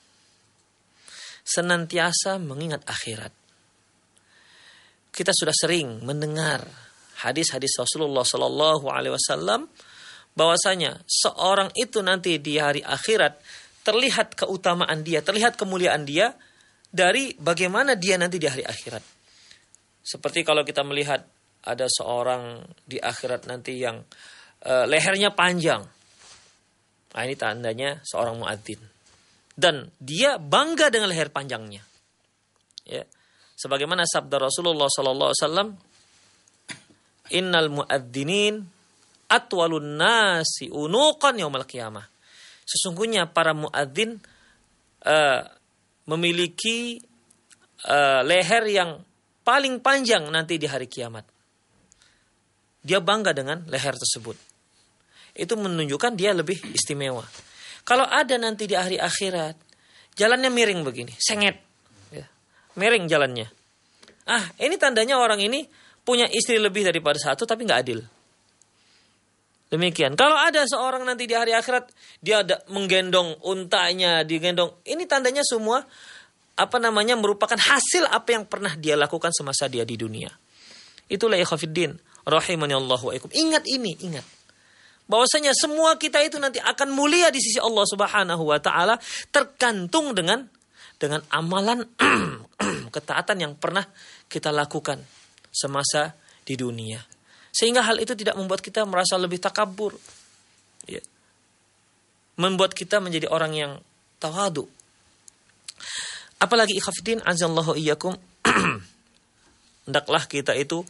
Speaker 1: Senantiasa mengingat akhirat. Kita sudah sering mendengar hadis-hadis Rasulullah Sallallahu Alaihi Wasallam bahwasanya seorang itu nanti di hari akhirat terlihat keutamaan dia, terlihat kemuliaan dia dari bagaimana dia nanti di hari akhirat. Seperti kalau kita melihat ada seorang di akhirat nanti yang uh, lehernya panjang. Nah, ini tandanya seorang muadzin. Dan dia bangga dengan leher panjangnya. Ya. Sebagaimana sabda Rasulullah sallallahu alaihi wasallam, "Innal muadzinin atwalun nasi unuqan yaumil qiyamah." Sesungguhnya para muadzin uh, memiliki uh, leher yang paling panjang nanti di hari kiamat. Dia bangga dengan leher tersebut. Itu menunjukkan dia lebih istimewa. Kalau ada nanti di hari akhirat, jalannya miring begini, sengit, ya, miring jalannya. Ah, ini tandanya orang ini punya istri lebih daripada satu, tapi nggak adil. Demikian. Kalau ada seorang nanti di hari akhirat, dia ada menggendong untanya, digendong, ini tandanya semua apa namanya merupakan hasil apa yang pernah dia lakukan semasa dia di dunia. Itulah ikhwatiddin, rahimani Allah wa ikum. Ingat ini, ingat. bahwasanya semua kita itu nanti akan mulia di sisi Allah Subhanahu wa taala, tergantung dengan dengan amalan ketaatan yang pernah kita lakukan semasa di dunia. Sehingga hal itu tidak membuat kita merasa lebih takabur. Ya. Membuat kita menjadi orang yang tawadu. Apalagi ikhafidin azallahu iyyakum, hendaklah kita itu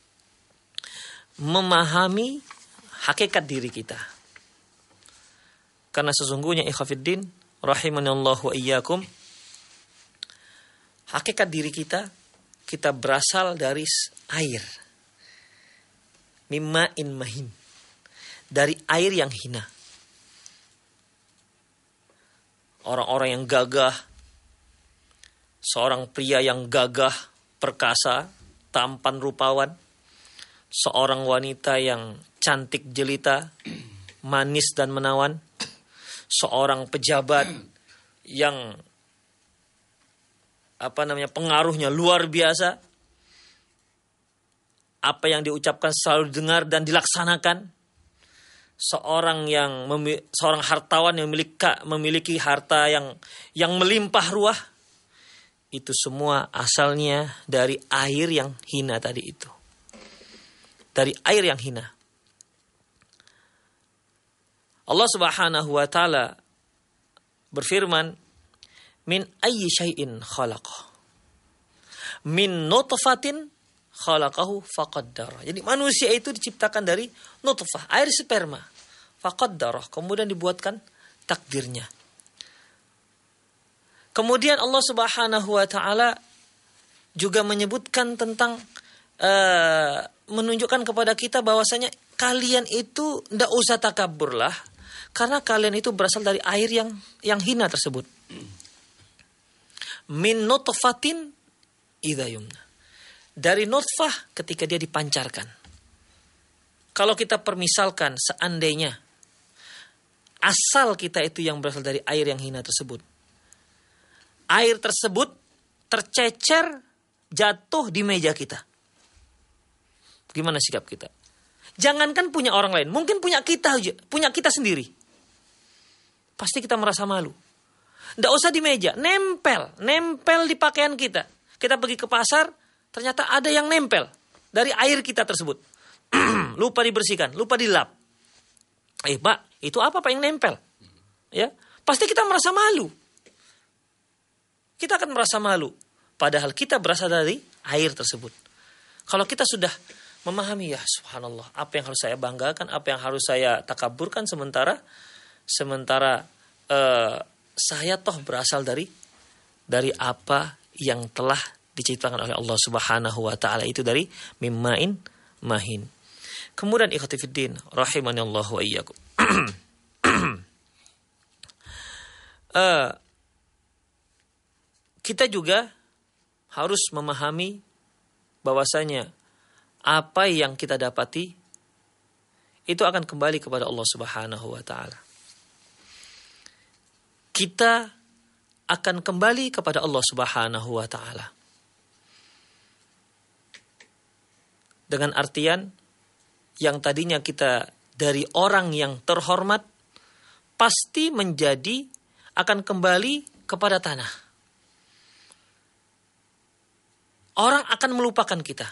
Speaker 1: memahami hakikat diri kita. Karena sesungguhnya ikhafidin rahimanallahu wa iyyakum, hakikat diri kita, kita berasal dari air. Mimma'in mahin. Dari air yang hina. Orang-orang yang gagah, seorang pria yang gagah, perkasa, tampan rupawan, seorang wanita yang cantik jelita, manis dan menawan, seorang pejabat yang apa namanya pengaruhnya luar biasa, apa yang diucapkan selalu dengar dan dilaksanakan, seorang yang memi- seorang hartawan yang memiliki memiliki harta yang yang melimpah ruah, itu semua asalnya dari air yang hina tadi itu. Dari air yang hina. Allah Subhanahu wa taala berfirman, min ayyi syai'in khalaqah. Min nutfatin khalaqahu faqaddara. Jadi manusia itu diciptakan dari nutfah, air sperma. Faqaddara, kemudian dibuatkan takdirnya. Kemudian Allah Subhanahu wa taala juga menyebutkan tentang uh, menunjukkan kepada kita bahwasanya kalian itu ndak usah takabur lah, karena kalian itu berasal dari air yang yang hina tersebut. Min nutfatin idza yumna. Dari nutfah ketika dia dipancarkan. Kalau kita permisalkan seandainya asal kita itu yang berasal dari air yang hina tersebut, air tersebut tercecer jatuh di meja kita, gimana sikap kita? Jangankan punya orang lain, mungkin punya kita aja, punya kita sendiri, pasti kita merasa malu. Nggak usah di meja, nempel, nempel di pakaian kita. Kita pergi ke pasar, ternyata ada yang nempel dari air kita tersebut. Lupa dibersihkan, lupa dilap. Eh pak, itu apa pak yang nempel? Ya, pasti kita merasa malu. Kita akan merasa malu. Padahal kita berasal dari air tersebut. Kalau kita sudah memahami, ya subhanallah, apa yang harus saya banggakan, apa yang harus saya takaburkan, sementara sementara uh, saya toh berasal dari dari apa yang telah diciptakan oleh Allah Subhanahu wa taala, itu dari mimma'in mahin. Kemudian ikhwati fiddin rahimanallahu wa iyyakum. uh, kita juga harus memahami bahwasanya apa yang kita dapati itu akan kembali kepada Allah Subhanahu wa taala. Kita akan kembali kepada Allah Subhanahu wa taala. Dengan artian yang tadinya kita dari orang yang terhormat pasti menjadi akan kembali kepada tanah. Orang akan melupakan kita.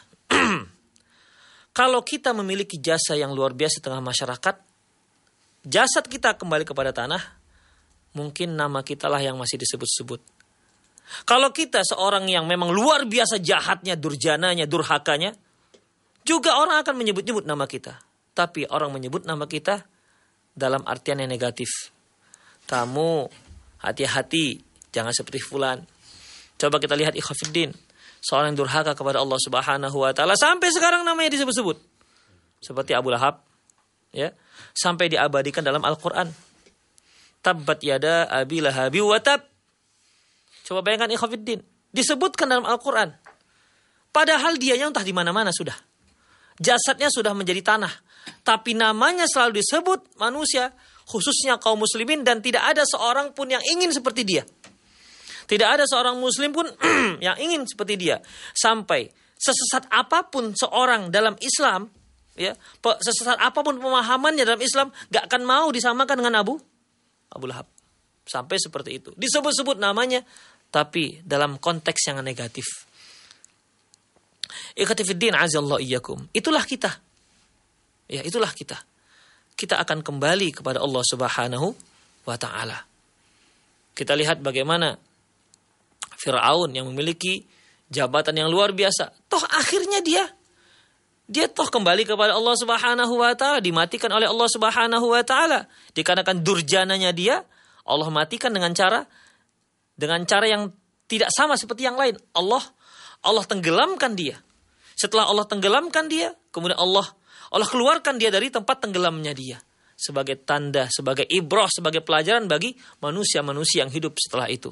Speaker 1: Kalau kita memiliki jasa yang luar biasa di tengah masyarakat, jasad kita kembali kepada tanah, mungkin nama kita lah yang masih disebut-sebut. Kalau kita seorang yang memang luar biasa jahatnya, durjananya, durhakanya, juga orang akan menyebut-nyebut nama kita. Tapi orang menyebut nama kita dalam artian yang negatif. Kamu hati-hati, jangan seperti fulan. Coba kita lihat ikhwafiddin, seorang yang durhaka kepada Allah Subhanahu wa taala sampai sekarang namanya disebut-sebut. Seperti Abu Lahab, ya, sampai diabadikan dalam Al-Qur'an. Tabbat yada Abi Lahabi wa tab. Coba bayangkan ikhwafiddin, disebutkan dalam Al-Qur'an. Padahal dianya entah di mana-mana sudah. Jasadnya sudah menjadi tanah, tapi namanya selalu disebut manusia, khususnya kaum muslimin, dan tidak ada seorang pun yang ingin seperti dia. Tidak ada seorang muslim pun yang ingin seperti dia. Sampai sesesat apapun seorang dalam Islam, ya, sesat apapun pemahamannya dalam Islam, gak akan mau disamakan dengan Abu Abu Lahab. Sampai seperti itu. Disebut-sebut namanya, tapi dalam konteks yang negatif. Ikhwatifiddin azallahu iyyakum. Itulah kita. Ya, itulah kita. Kita akan kembali kepada Allah Subhanahu wa taala. Kita lihat bagaimana Fir'aun yang memiliki jabatan yang luar biasa, toh akhirnya dia dia toh kembali kepada Allah Subhanahu wa taala, dimatikan oleh Allah Subhanahu wa taala. Dikarenakan durjananya dia, Allah matikan dengan cara dengan cara yang tidak sama seperti yang lain. Allah Allah tenggelamkan dia. Setelah Allah tenggelamkan dia, kemudian Allah Allah keluarkan dia dari tempat tenggelamnya dia, sebagai tanda, sebagai ibrah, sebagai pelajaran bagi manusia-manusia yang hidup setelah itu.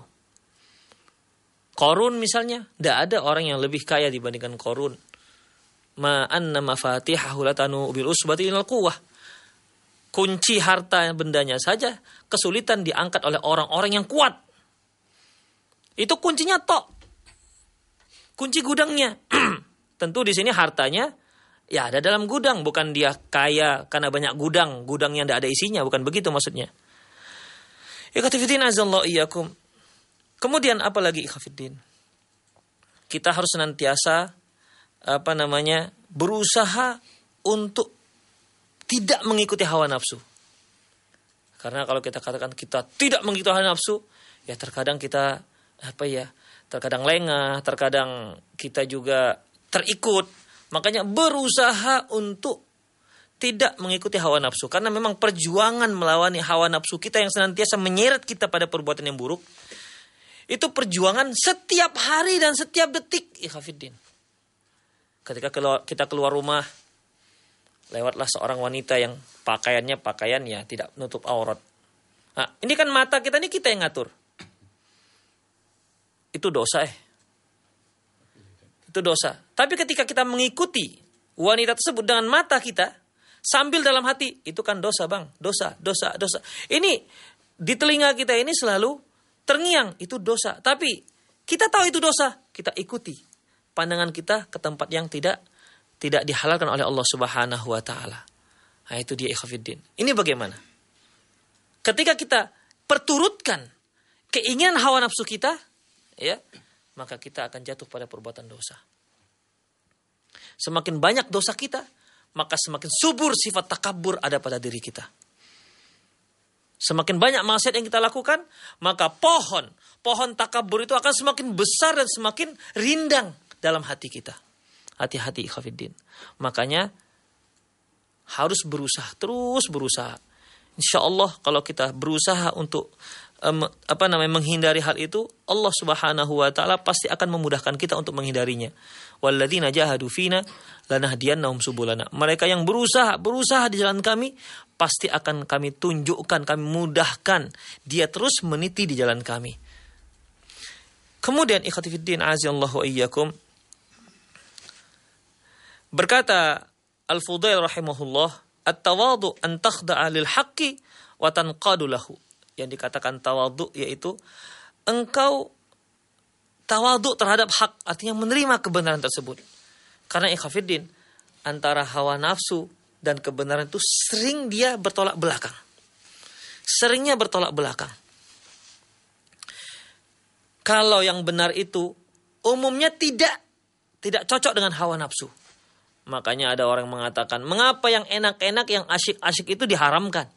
Speaker 1: Qarun misalnya, tidak ada orang yang lebih kaya dibandingkan Qarun. Ma anna mafatihahu latanu bil usbati ilal quwwah. Kunci harta bendanya saja kesulitan diangkat oleh orang-orang yang kuat. Itu kuncinya tok. Kunci gudangnya. Tentu di sini hartanya ya ada dalam gudang, bukan dia kaya karena banyak gudang, gudang yang tidak ada isinya, bukan begitu maksudnya. Ikhwatifiddin azallahu iyyakum. Kemudian apa lagi ikhwatifiddin? Kita harus senantiasa apa namanya berusaha untuk tidak mengikuti hawa nafsu. Karena kalau kita katakan kita tidak mengikuti hawa nafsu, ya terkadang kita apa ya, terkadang lengah, terkadang kita juga terikut. Makanya berusaha untuk tidak mengikuti hawa nafsu. Karena memang perjuangan melawan hawa nafsu kita yang senantiasa menyeret kita pada perbuatan yang buruk, itu perjuangan setiap hari dan setiap detik, ikhwatifiddin. Ketika keluar, kita keluar rumah, lewatlah seorang wanita yang pakaiannya pakaian ya tidak nutup aurat. Nah, ini kan mata kita, ini kita yang ngatur. Itu dosa eh. Itu dosa. Tapi ketika kita mengikuti wanita tersebut dengan mata kita, sambil dalam hati, itu kan dosa bang. Dosa, dosa, dosa. Ini di telinga kita ini selalu terngiang, itu dosa. Tapi kita tahu itu dosa, kita ikuti pandangan kita ke tempat yang tidak tidak dihalalkan oleh Allah Subhanahu wa taala. Nah, itu dia ikhwatifiddin. Ini bagaimana? Ketika kita perturutkan keinginan hawa nafsu kita, ya, maka kita akan jatuh pada perbuatan dosa. Semakin banyak dosa kita, maka semakin subur sifat takabur ada pada diri kita. Semakin banyak maksiat yang kita lakukan, maka pohon pohon takabur itu akan semakin besar dan semakin rindang dalam hati kita. Hati-hati ikhwatifiddin. Makanya harus berusaha, terus berusaha. Insya Allah kalau kita berusaha untuk um, apa namanya menghindari hal itu, Allah Subhanahu wa taala pasti akan memudahkan kita untuk menghindarinya. Walladzina jahadu fina lanahdiyannahum subulana. Mereka yang berusaha, berusaha di jalan kami, pasti akan kami tunjukkan, kami mudahkan dia terus meniti di jalan kami. Kemudian ikhwatifiddin azallahu iyyakum, berkata Al-Fudail rahimahullah, at-tawadhu an takhda'a lil haqqi wa tanqadu lahu. Yang dikatakan tawadhu yaitu engkau tawadhu terhadap hak, artinya menerima kebenaran tersebut. Karena ikhwatifiddin, antara hawa nafsu dan kebenaran itu sering dia bertolak belakang. Seringnya bertolak belakang. Kalau yang benar itu umumnya tidak tidak cocok dengan hawa nafsu. Makanya ada orang mengatakan, mengapa yang enak-enak, yang asyik-asyik itu diharamkan?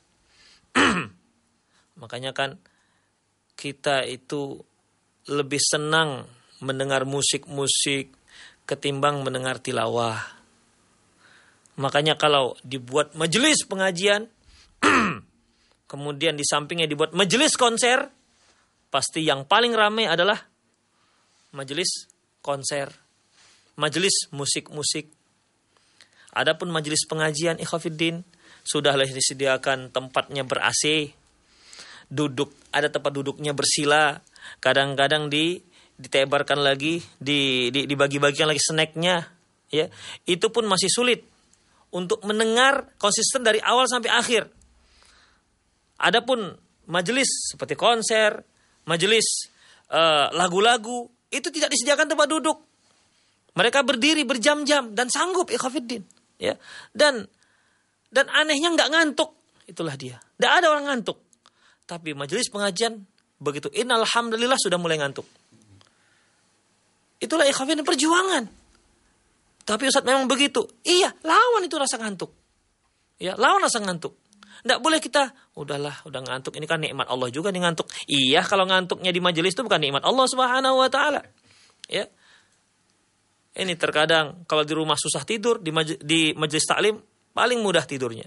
Speaker 1: Makanya kan kita itu lebih senang mendengar musik-musik ketimbang mendengar tilawah. Makanya kalau dibuat majelis pengajian, kemudian di sampingnya dibuat majelis konser, pasti yang paling ramai adalah majelis konser, majelis musik-musik. Adapun majelis pengajian ikhwatifiddin, sudahlah disediakan tempatnya ber-A C, duduk ada tempat duduknya bersila, kadang-kadang di ditebarkan lagi, di, di dibagi-bagikan lagi snacknya, ya. Itu pun masih sulit untuk mendengar konsisten dari awal sampai akhir. Adapun majelis seperti konser, majelis uh, lagu-lagu, itu tidak disediakan tempat duduk. Mereka berdiri berjam-jam dan sanggup ikhwatifiddin. Ya. Dan dan anehnya nggak ngantuk. Itulah dia. Nggak ada orang ngantuk. Tapi majelis pengajian begitu innalhamdulillah sudah mulai ngantuk. Itulah ikhwan perjuangan. Tapi Ustaz memang begitu. Iya, lawan itu rasa ngantuk. Ya, lawan rasa ngantuk. Nggak boleh kita, udahlah, udah ngantuk. Ini kan nikmat Allah juga nih ngantuk. Iya, kalau ngantuknya di majelis itu bukan nikmat Allah Subhanahu wa taala. Ya. Ini terkadang kalau di rumah susah tidur, di maj- di majelis taklim paling mudah tidurnya.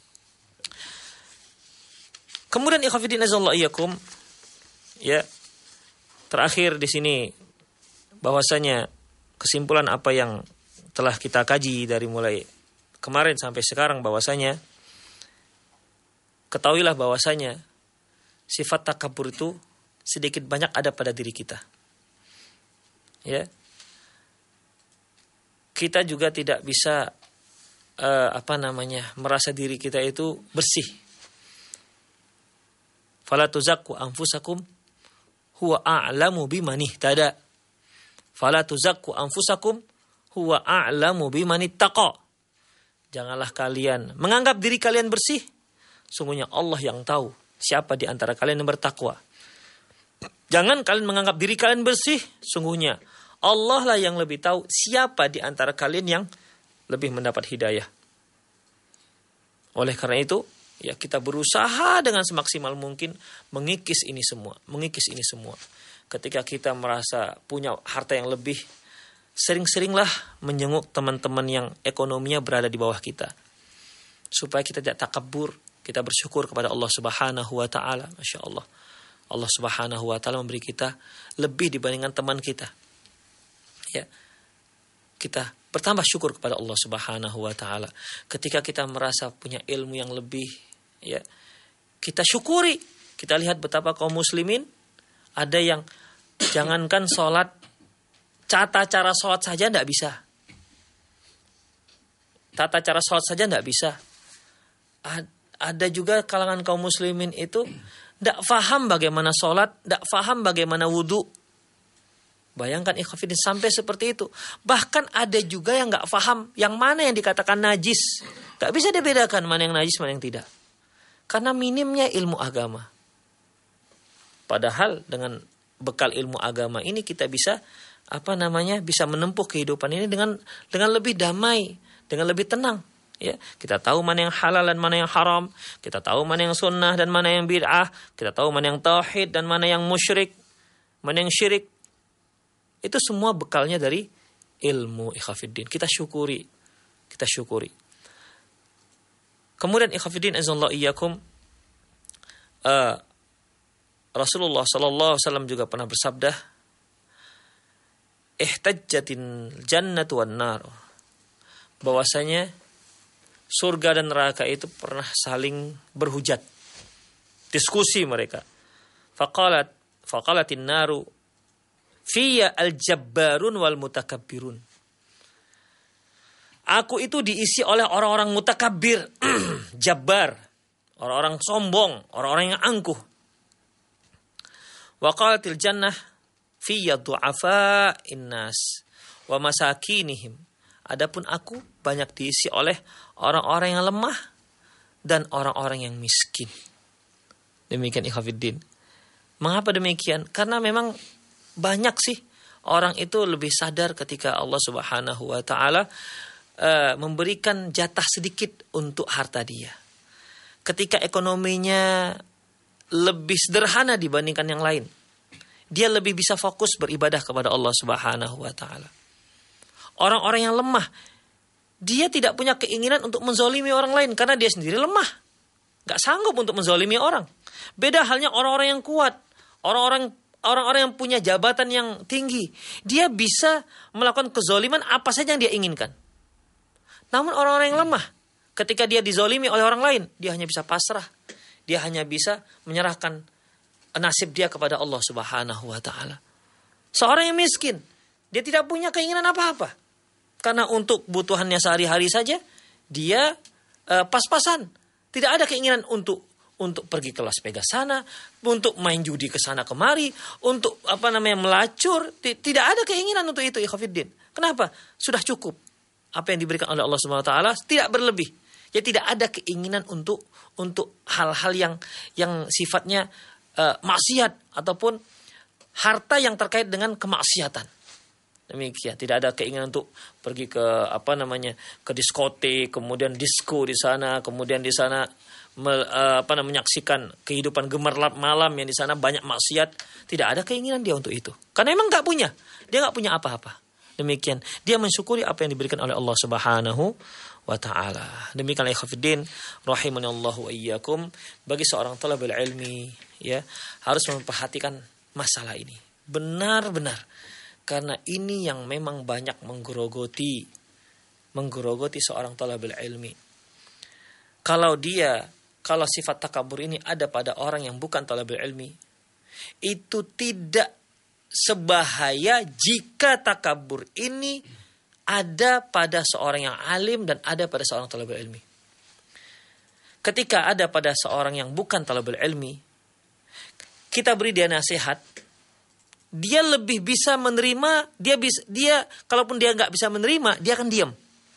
Speaker 1: Kemudian ikhwan fillah azallahu iyyakum, ya. Terakhir di sini bahwasanya kesimpulan apa yang telah kita kaji dari mulai kemarin sampai sekarang, bahwasanya ketahuilah bahwasanya sifat takabur itu sedikit banyak ada pada diri kita. Ya. Kita juga tidak bisa uh, apa namanya merasa diri kita itu bersih. Fala tuzakku anfusakum huwa a'lamu biman ihtada. Fala tuzakku anfusakum huwa a'lamu biman ittaqa. Janganlah kalian menganggap diri kalian bersih. Sungguhnya Allah yang tahu siapa di antara kalian yang bertakwa. Jangan kalian menganggap diri kalian bersih. Sungguhnya Allah lah yang lebih tahu siapa di antara kalian yang lebih mendapat hidayah. Oleh karena itu, ya kita berusaha dengan semaksimal mungkin mengikis ini semua, mengikis ini semua. Ketika kita merasa punya harta yang lebih, sering-seringlah menjenguk teman-teman yang ekonominya berada di bawah kita. Supaya kita tidak takabur, kita bersyukur kepada Allah Subhanahu wa taala. Masya Allah. Allah Subhanahu wa taala memberi kita lebih dibandingkan teman kita. Ya. Kita bertambah syukur kepada Allah Subhanahu wa taala. Ketika kita merasa punya ilmu yang lebih, ya, kita syukuri. Kita lihat betapa kaum muslimin ada yang jangankan sholat, tata cara sholat saja tidak bisa. Tata cara sholat saja tidak bisa. Ada juga kalangan kaum muslimin itu tidak faham bagaimana sholat, tidak faham bagaimana wudhu. Bayangkan ikhwafidin sampai seperti itu. Bahkan ada juga yang nggak faham yang mana yang dikatakan najis. Nggak bisa dibedakan mana yang najis, mana yang tidak. Karena minimnya ilmu agama. Padahal dengan bekal ilmu agama ini kita bisa apa namanya bisa menempuh kehidupan ini dengan dengan lebih damai, dengan lebih tenang. Ya, kita tahu mana yang halal dan mana yang haram. Kita tahu mana yang sunnah dan mana yang bid'ah. Kita tahu mana yang tauhid dan mana yang musyrik, mana yang syirik. Itu semua bekalnya dari ilmu ikhwafiddin. Kita syukuri. Kita syukuri. Kemudian ikhwafiddin azallahu iyyakum, uh, Rasulullah sallallahu alaihi wasallam juga pernah bersabda, ihtajjatin jannatu wan nar. Bahwasanya surga dan neraka itu pernah saling berhujat. Diskusi mereka. Faqalat faqalatin naru Fiyya al-jabbarun wal mutakabbirun. Aku itu diisi oleh orang-orang mutakabbir, jabbar, orang-orang sombong, orang-orang yang angkuh. Wa qalatil jannah fiyya du'afa innas wa masakinihim. Adapun aku banyak diisi oleh orang-orang yang lemah dan orang-orang yang miskin. Demikian ikhwafiddin. Mengapa demikian? Karena memang banyak sih orang itu lebih sadar ketika Allah Subhanahu wa taala uh, memberikan jatah sedikit untuk harta dia. Ketika ekonominya lebih sederhana dibandingkan yang lain, dia lebih bisa fokus beribadah kepada Allah Subhanahu wa taala. Orang-orang yang lemah, dia tidak punya keinginan untuk menzolimi orang lain karena dia sendiri lemah. Gak sanggup untuk menzolimi orang. Beda halnya orang-orang yang kuat, orang-orang Orang-orang yang punya jabatan yang tinggi, dia bisa melakukan kezoliman apa saja yang dia inginkan. Namun orang-orang yang lemah, ketika dia dizolimi oleh orang lain, dia hanya bisa pasrah. Dia hanya bisa menyerahkan nasib dia kepada Allah Subhanahu wa taala. Seorang yang miskin, dia tidak punya keinginan apa-apa. Karena untuk kebutuhannya sehari-hari saja, dia uh, pas-pasan. Tidak ada keinginan untuk untuk pergi ke Las Vegas sana, untuk main judi ke sana kemari, untuk apa namanya melacur, tidak ada keinginan untuk itu ikhwafiddin. Kenapa? Sudah cukup. apa yang diberikan oleh Allah Subhanahu wa taala tidak berlebih. Ya tidak ada keinginan untuk untuk hal-hal yang yang sifatnya uh, maksiat ataupun harta yang terkait dengan kemaksiatan. Demikian, tidak ada keinginan untuk pergi ke apa namanya ke diskotik, kemudian disko di sana, kemudian di sana me, uh, apa namanya menyaksikan kehidupan gemerlap malam yang di sana banyak maksiat. Tidak ada keinginan dia untuk itu, karena emang nggak punya, dia nggak punya apa-apa. Demikian, dia mensyukuri apa yang diberikan oleh Allah Subhanahu wa taala. Demikian ikhwatiddin rahimanallahu wa iyyakum, bagi seorang thalabul ilmi ya harus memperhatikan masalah ini benar-benar, karena ini yang memang banyak menggerogoti menggerogoti seorang thalabul ilmi. Kalau dia kalau sifat takabur ini ada pada orang yang bukan thalabul ilmi, itu tidak sebahaya jika takabur ini ada pada seorang yang alim dan ada pada seorang thalabul ilmi. Ketika ada pada seorang yang bukan thalabul ilmi, kita beri dia nasihat, dia lebih bisa menerima, dia bisa dia kalaupun dia nggak bisa menerima, dia akan diam.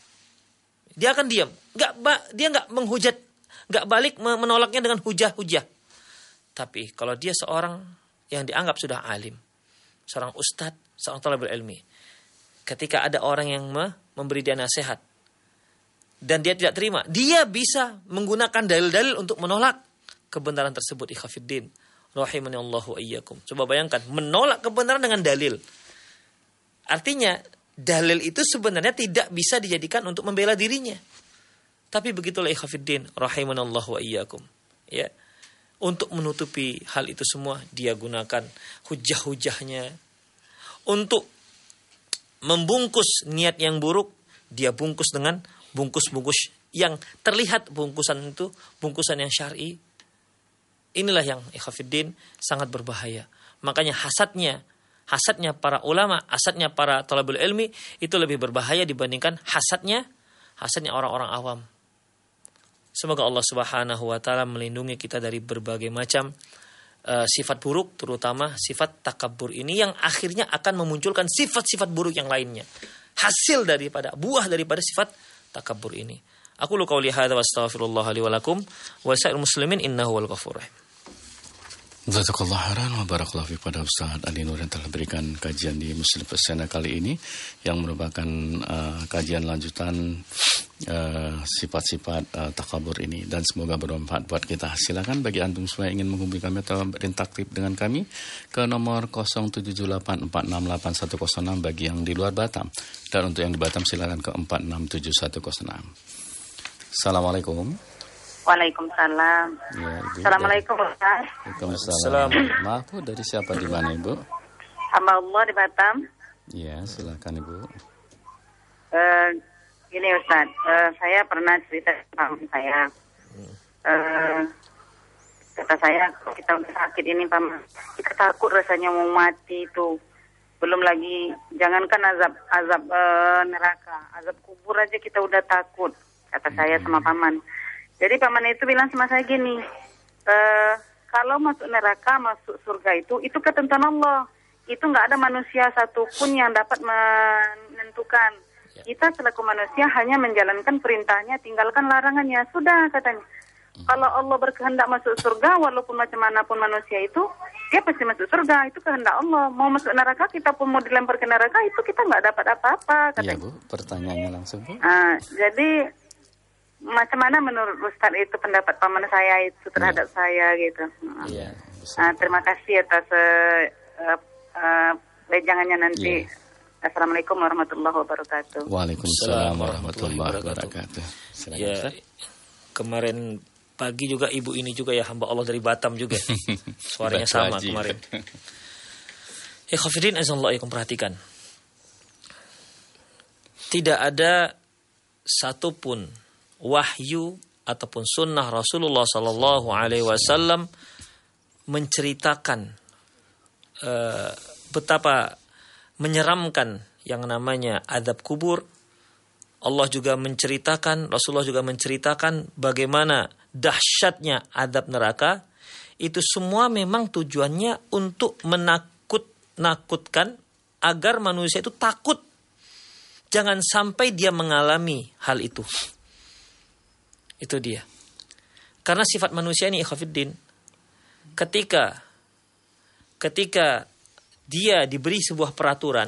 Speaker 1: Dia akan diam, nggak dia nggak menghujat, nggak balik menolaknya dengan hujah-hujah. Tapi kalau dia seorang yang dianggap sudah alim, seorang ustadz, seorang thalabul ilmi, ketika ada orang yang memberi dia nasihat dan dia tidak terima, dia bisa menggunakan dalil-dalil untuk menolak kebenaran tersebut. Ikhwafiddin rahimanallahu wa iyyakum. Coba bayangkan, menolak kebenaran dengan dalil. Artinya dalil itu sebenarnya tidak bisa dijadikan untuk membela dirinya. Tapi begitulah ikhwafiddin rahimanallahu wa iyyakum. Ya. Untuk menutupi hal itu semua, dia gunakan hujah-hujahnya. Untuk membungkus niat yang buruk, dia bungkus dengan bungkus-bungkus yang terlihat bungkusan itu bungkusan yang syar'i. Inilah yang ikhwafiddin sangat berbahaya. Makanya hasadnya, hasadnya para ulama, hasadnya para thalabul ilmi itu lebih berbahaya dibandingkan hasadnya, hasadnya orang-orang awam. Semoga Allah Subhanahu wa taala melindungi kita dari berbagai macam uh, sifat buruk, terutama sifat takabur ini yang akhirnya akan memunculkan sifat-sifat buruk yang lainnya. Hasil daripada buah daripada sifat takabur ini. Aku lu qauli hadza wa astaghfirullah li wa lakum wa sa'il muslimin innahu wal ghafurur rahim.
Speaker 2: Jazakallahu khairan wa barakallahu fi pada Ustaz Ali Nur yang telah berikan kajian di Muslim Pesena kali ini, yang merupakan uh, kajian lanjutan uh, sifat-sifat uh, takabur ini, dan semoga bermanfaat buat kita. Silakan bagi antum semua yang ingin menghubungi kami atau berinteraktif dengan kami ke nomor nol tujuh tujuh delapan empat enam delapan satu nol enam bagi yang di luar Batam, dan untuk yang di Batam silakan ke empat enam tujuh satu nol enam. Assalamualaikum.
Speaker 3: Waalaikumsalam.
Speaker 2: Ya, Ibu.
Speaker 3: Assalamualaikum Ustaz.
Speaker 2: Waalaikumsalam. Maaf, Bu, dari siapa di mana Ibu?
Speaker 3: Hamba Allah di Batam.
Speaker 2: Ya, silakan Ibu.
Speaker 3: Uh, gini Ustaz, uh, saya pernah cerita tentang saya. Uh, kata saya, kita udah sakit ini Paman, kita takut rasanya mau mati itu. Belum lagi, jangankan azab azab uh, neraka, azab kubur aja kita udah takut. Kata hmm. saya sama Paman. Jadi Paman itu bilang sama saya gini, e, kalau masuk neraka, masuk surga itu, itu ketentuan Allah. Itu nggak ada manusia satupun yang dapat menentukan. Kita selaku manusia hanya menjalankan perintahnya, tinggalkan larangannya. Sudah katanya. Kalau Allah berkehendak masuk surga, walaupun macam mana pun manusia itu, dia pasti masuk surga. Itu kehendak Allah. Mau masuk neraka, kita pun mau dilempar ke neraka, itu kita nggak dapat apa-apa.
Speaker 2: Iya Bu, pertanyaannya langsung Bu.
Speaker 3: Nah, jadi macam mana menurut Ustaz itu pendapat paman saya itu terhadap ya. saya gitu.
Speaker 2: Iya.
Speaker 3: Nah, terima kasih atas uh, uh, wejangannya nanti. Ya. Assalamualaikum warahmatullahi wabarakatuh.
Speaker 2: Waalaikumsalam warahmatullahi wabarakatuh.
Speaker 1: Ya, kemarin pagi juga ibu ini juga ya, hamba Allah dari Batam juga. Suaranya sama kemarin. Ya khafidin azallahu perhatikan. Tidak ada satupun wahyu ataupun sunnah Rasulullah Sallallahu Alaihi Wasallam menceritakan uh, betapa menyeramkan yang namanya azab kubur. Allah juga menceritakan, Rasulullah juga menceritakan bagaimana dahsyatnya azab neraka. Itu semua memang tujuannya untuk menakut-nakutkan agar manusia itu takut. jangan sampai dia mengalami hal itu. Itu dia. Karena sifat manusia ini ikhwafiddin, ketika ketika dia diberi sebuah peraturan,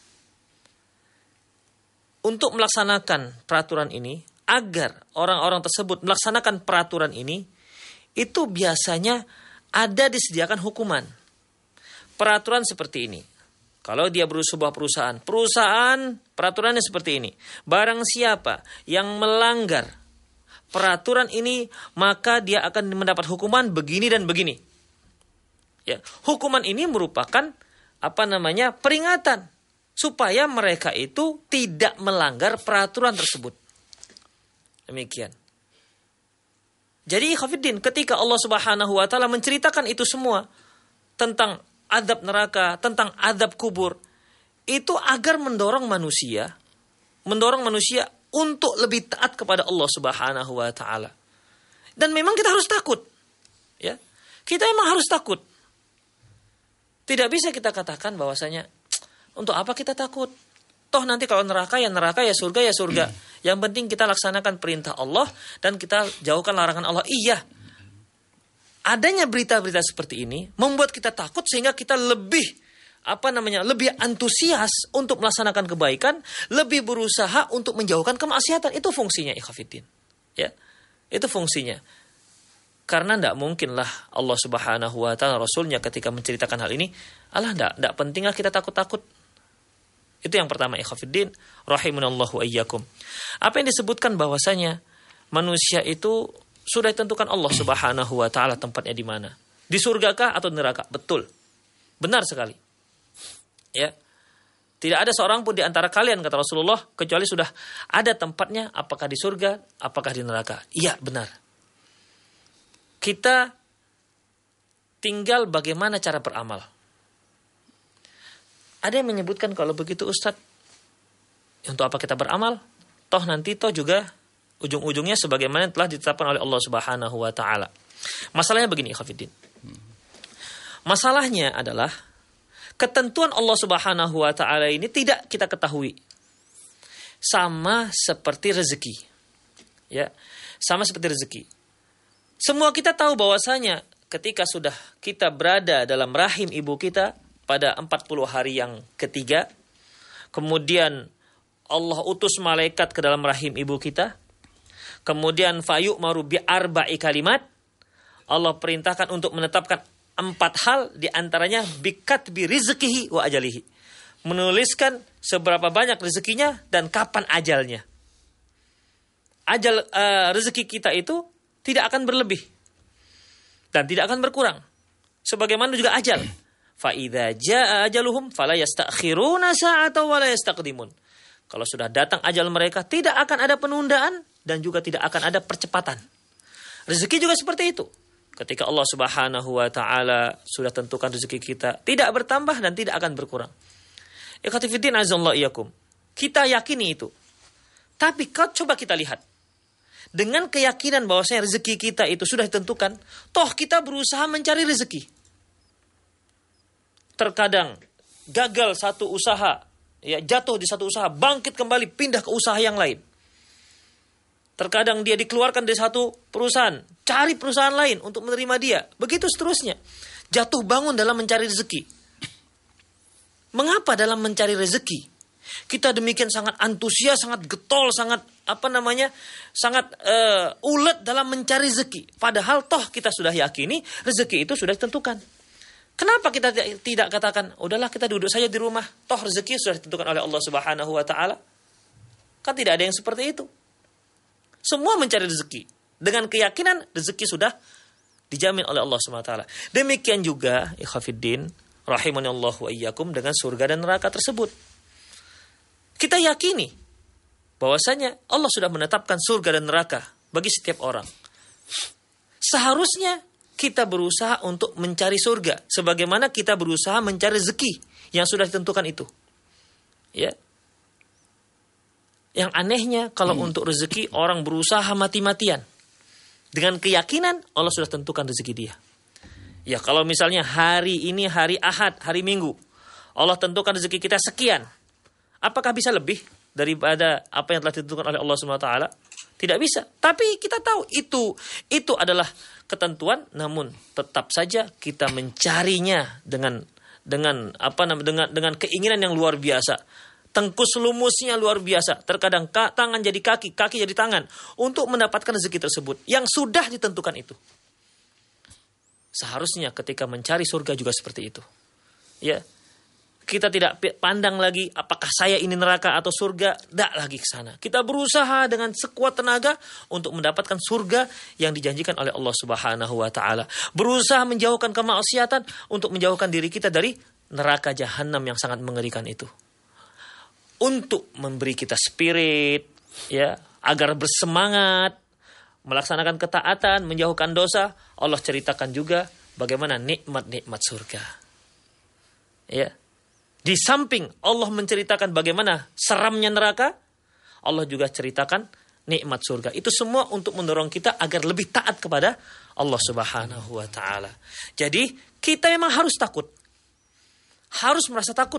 Speaker 1: untuk melaksanakan peraturan ini, agar orang-orang tersebut melaksanakan peraturan ini, itu biasanya ada disediakan hukuman. Peraturan seperti ini. Kalau dia sebuah perusahaan, perusahaan peraturannya seperti ini. Barang siapa yang melanggar peraturan ini, maka dia akan mendapat hukuman begini dan begini. Ya, hukuman ini merupakan apa namanya? Peringatan supaya mereka itu tidak melanggar peraturan tersebut. Demikian. Jadi ikhwatiddin, ketika Allah Subhanahu wa taala menceritakan itu semua tentang azab neraka, tentang azab kubur, itu agar mendorong manusia, mendorong manusia untuk lebih taat kepada Allah Subhanahu wa taala. Dan memang kita harus takut. Ya. Kita memang harus takut. Tidak bisa kita katakan bahwasanya untuk apa kita takut? Toh nanti kalau neraka ya neraka, ya surga ya surga. Yang penting kita laksanakan perintah Allah dan kita jauhkan larangan Allah. Iya. Adanya berita-berita seperti ini membuat kita takut sehingga kita lebih apa namanya? lebih antusias untuk melaksanakan kebaikan, lebih berusaha untuk menjauhkan kemaksiatan. Itu fungsinya ikhwatiddin. Ya. Itu fungsinya. Karena tidak mungkinlah Allah Subhanahu wa taala Rasulnya ketika menceritakan hal ini, Allah tidak tidak pentinglah kita takut-takut. Itu yang pertama ikhwatiddin, rahimunallahu ayyakum. Apa yang disebutkan bahwasanya manusia itu sudah ditentukan Allah Subhanahu wa taala tempatnya di mana? Di surgakah atau neraka? Betul. Benar sekali. Ya. Tidak ada seorang pun di antara kalian, kata Rasulullah, kecuali sudah ada tempatnya, apakah di surga, apakah di neraka. Iya, benar. Kita tinggal bagaimana cara beramal. Ada yang menyebutkan kalau begitu Ustadz, untuk apa kita beramal? Toh nanti toh juga ujung-ujungnya sebagaimana telah ditetapkan oleh Allah Subhanahu wa taala. Masalahnya begini, ikhwatiddin. Masalahnya adalah ketentuan Allah Subhanahu wa taala ini tidak kita ketahui. Sama seperti rezeki. Ya, sama seperti rezeki. Semua kita tahu bahwasanya ketika sudah kita berada dalam rahim ibu kita pada empat puluh hari yang ketiga, kemudian Allah utus malaikat ke dalam rahim ibu kita, kemudian fayu'maru maru bi arba'i kalimat, Allah perintahkan untuk menetapkan empat hal, diantaranya bikatbi rizkihi wa ajalihi, menuliskan seberapa banyak rezekinya dan kapan ajalnya. Ajal uh, rezeki kita itu tidak akan berlebih dan tidak akan berkurang, sebagaimana juga ajal. Fa idza jaa ajaluhum fala yastakhiruna sa'atan wa la yastaqdimun. Kalau sudah datang ajal mereka, tidak akan ada penundaan dan juga tidak akan ada percepatan. Rezeki juga seperti itu. Ketika Allah Subhanahu wa taala sudah tentukan rezeki kita, tidak bertambah dan tidak akan berkurang. Ikhwatiddin azallahu iyyakum. Kita yakini itu. Tapi kau coba kita lihat. Dengan keyakinan bahwasanya rezeki kita itu sudah ditentukan, toh kita berusaha mencari rezeki. Terkadang gagal satu usaha, ya jatuh di satu usaha, bangkit kembali, pindah ke usaha yang lain. Terkadang dia dikeluarkan dari satu perusahaan, cari perusahaan lain untuk menerima dia. Begitu seterusnya. Jatuh bangun dalam mencari rezeki. Mengapa dalam mencari rezeki kita demikian sangat antusias, sangat getol, sangat apa namanya, sangat uh, ulet dalam mencari rezeki? Padahal toh kita sudah yakini rezeki itu sudah ditentukan. Kenapa kita tidak katakan, udahlah kita duduk saja di rumah, toh rezeki sudah ditentukan oleh Allah Subhanahu wa taala? Kan tidak ada yang seperti itu. Semua mencari rezeki dengan keyakinan rezeki sudah dijamin oleh Allah Subhanahu wa taala. Demikian juga ikhwatiddin rahimanallahu wa iyyakum dengan surga dan neraka tersebut. Kita yakini bahwasanya Allah sudah menetapkan surga dan neraka bagi setiap orang. Seharusnya kita berusaha untuk mencari surga sebagaimana kita berusaha mencari rezeki yang sudah ditentukan itu. Ya. Yang anehnya kalau hmm. untuk rezeki orang berusaha mati-matian. Dengan keyakinan Allah sudah tentukan rezeki dia. Ya, kalau misalnya hari ini hari Ahad, hari Minggu, Allah tentukan rezeki kita sekian. Apakah bisa lebih? daripada apa yang telah ditentukan oleh Allah Subhanahu wa taala? Tidak bisa. Tapi kita tahu itu itu adalah ketentuan, namun tetap saja kita mencarinya dengan dengan apa namanya dengan dengan keinginan yang luar biasa. Tengkus lumusnya luar biasa. Terkadang tangan jadi kaki, kaki jadi tangan untuk mendapatkan rezeki tersebut yang sudah ditentukan itu. Seharusnya ketika mencari surga juga seperti itu. Ya. Kita tidak pandang lagi apakah saya ini neraka atau surga, tidak lagi ke sana. Kita berusaha dengan sekuat tenaga untuk mendapatkan surga yang dijanjikan oleh Allah Subhanahu wa taala. Berusaha menjauhkan kemaksiatan untuk menjauhkan diri kita dari neraka jahanam yang sangat mengerikan itu. Untuk memberi kita spirit ya, agar bersemangat melaksanakan ketaatan, menjauhkan dosa, Allah ceritakan juga bagaimana nikmat-nikmat surga. Ya. Di samping Allah menceritakan bagaimana seramnya neraka, Allah juga ceritakan nikmat surga. Itu semua untuk mendorong kita agar lebih taat kepada Allah Subhanahu wa taala. Jadi, kita memang harus takut. Harus merasa takut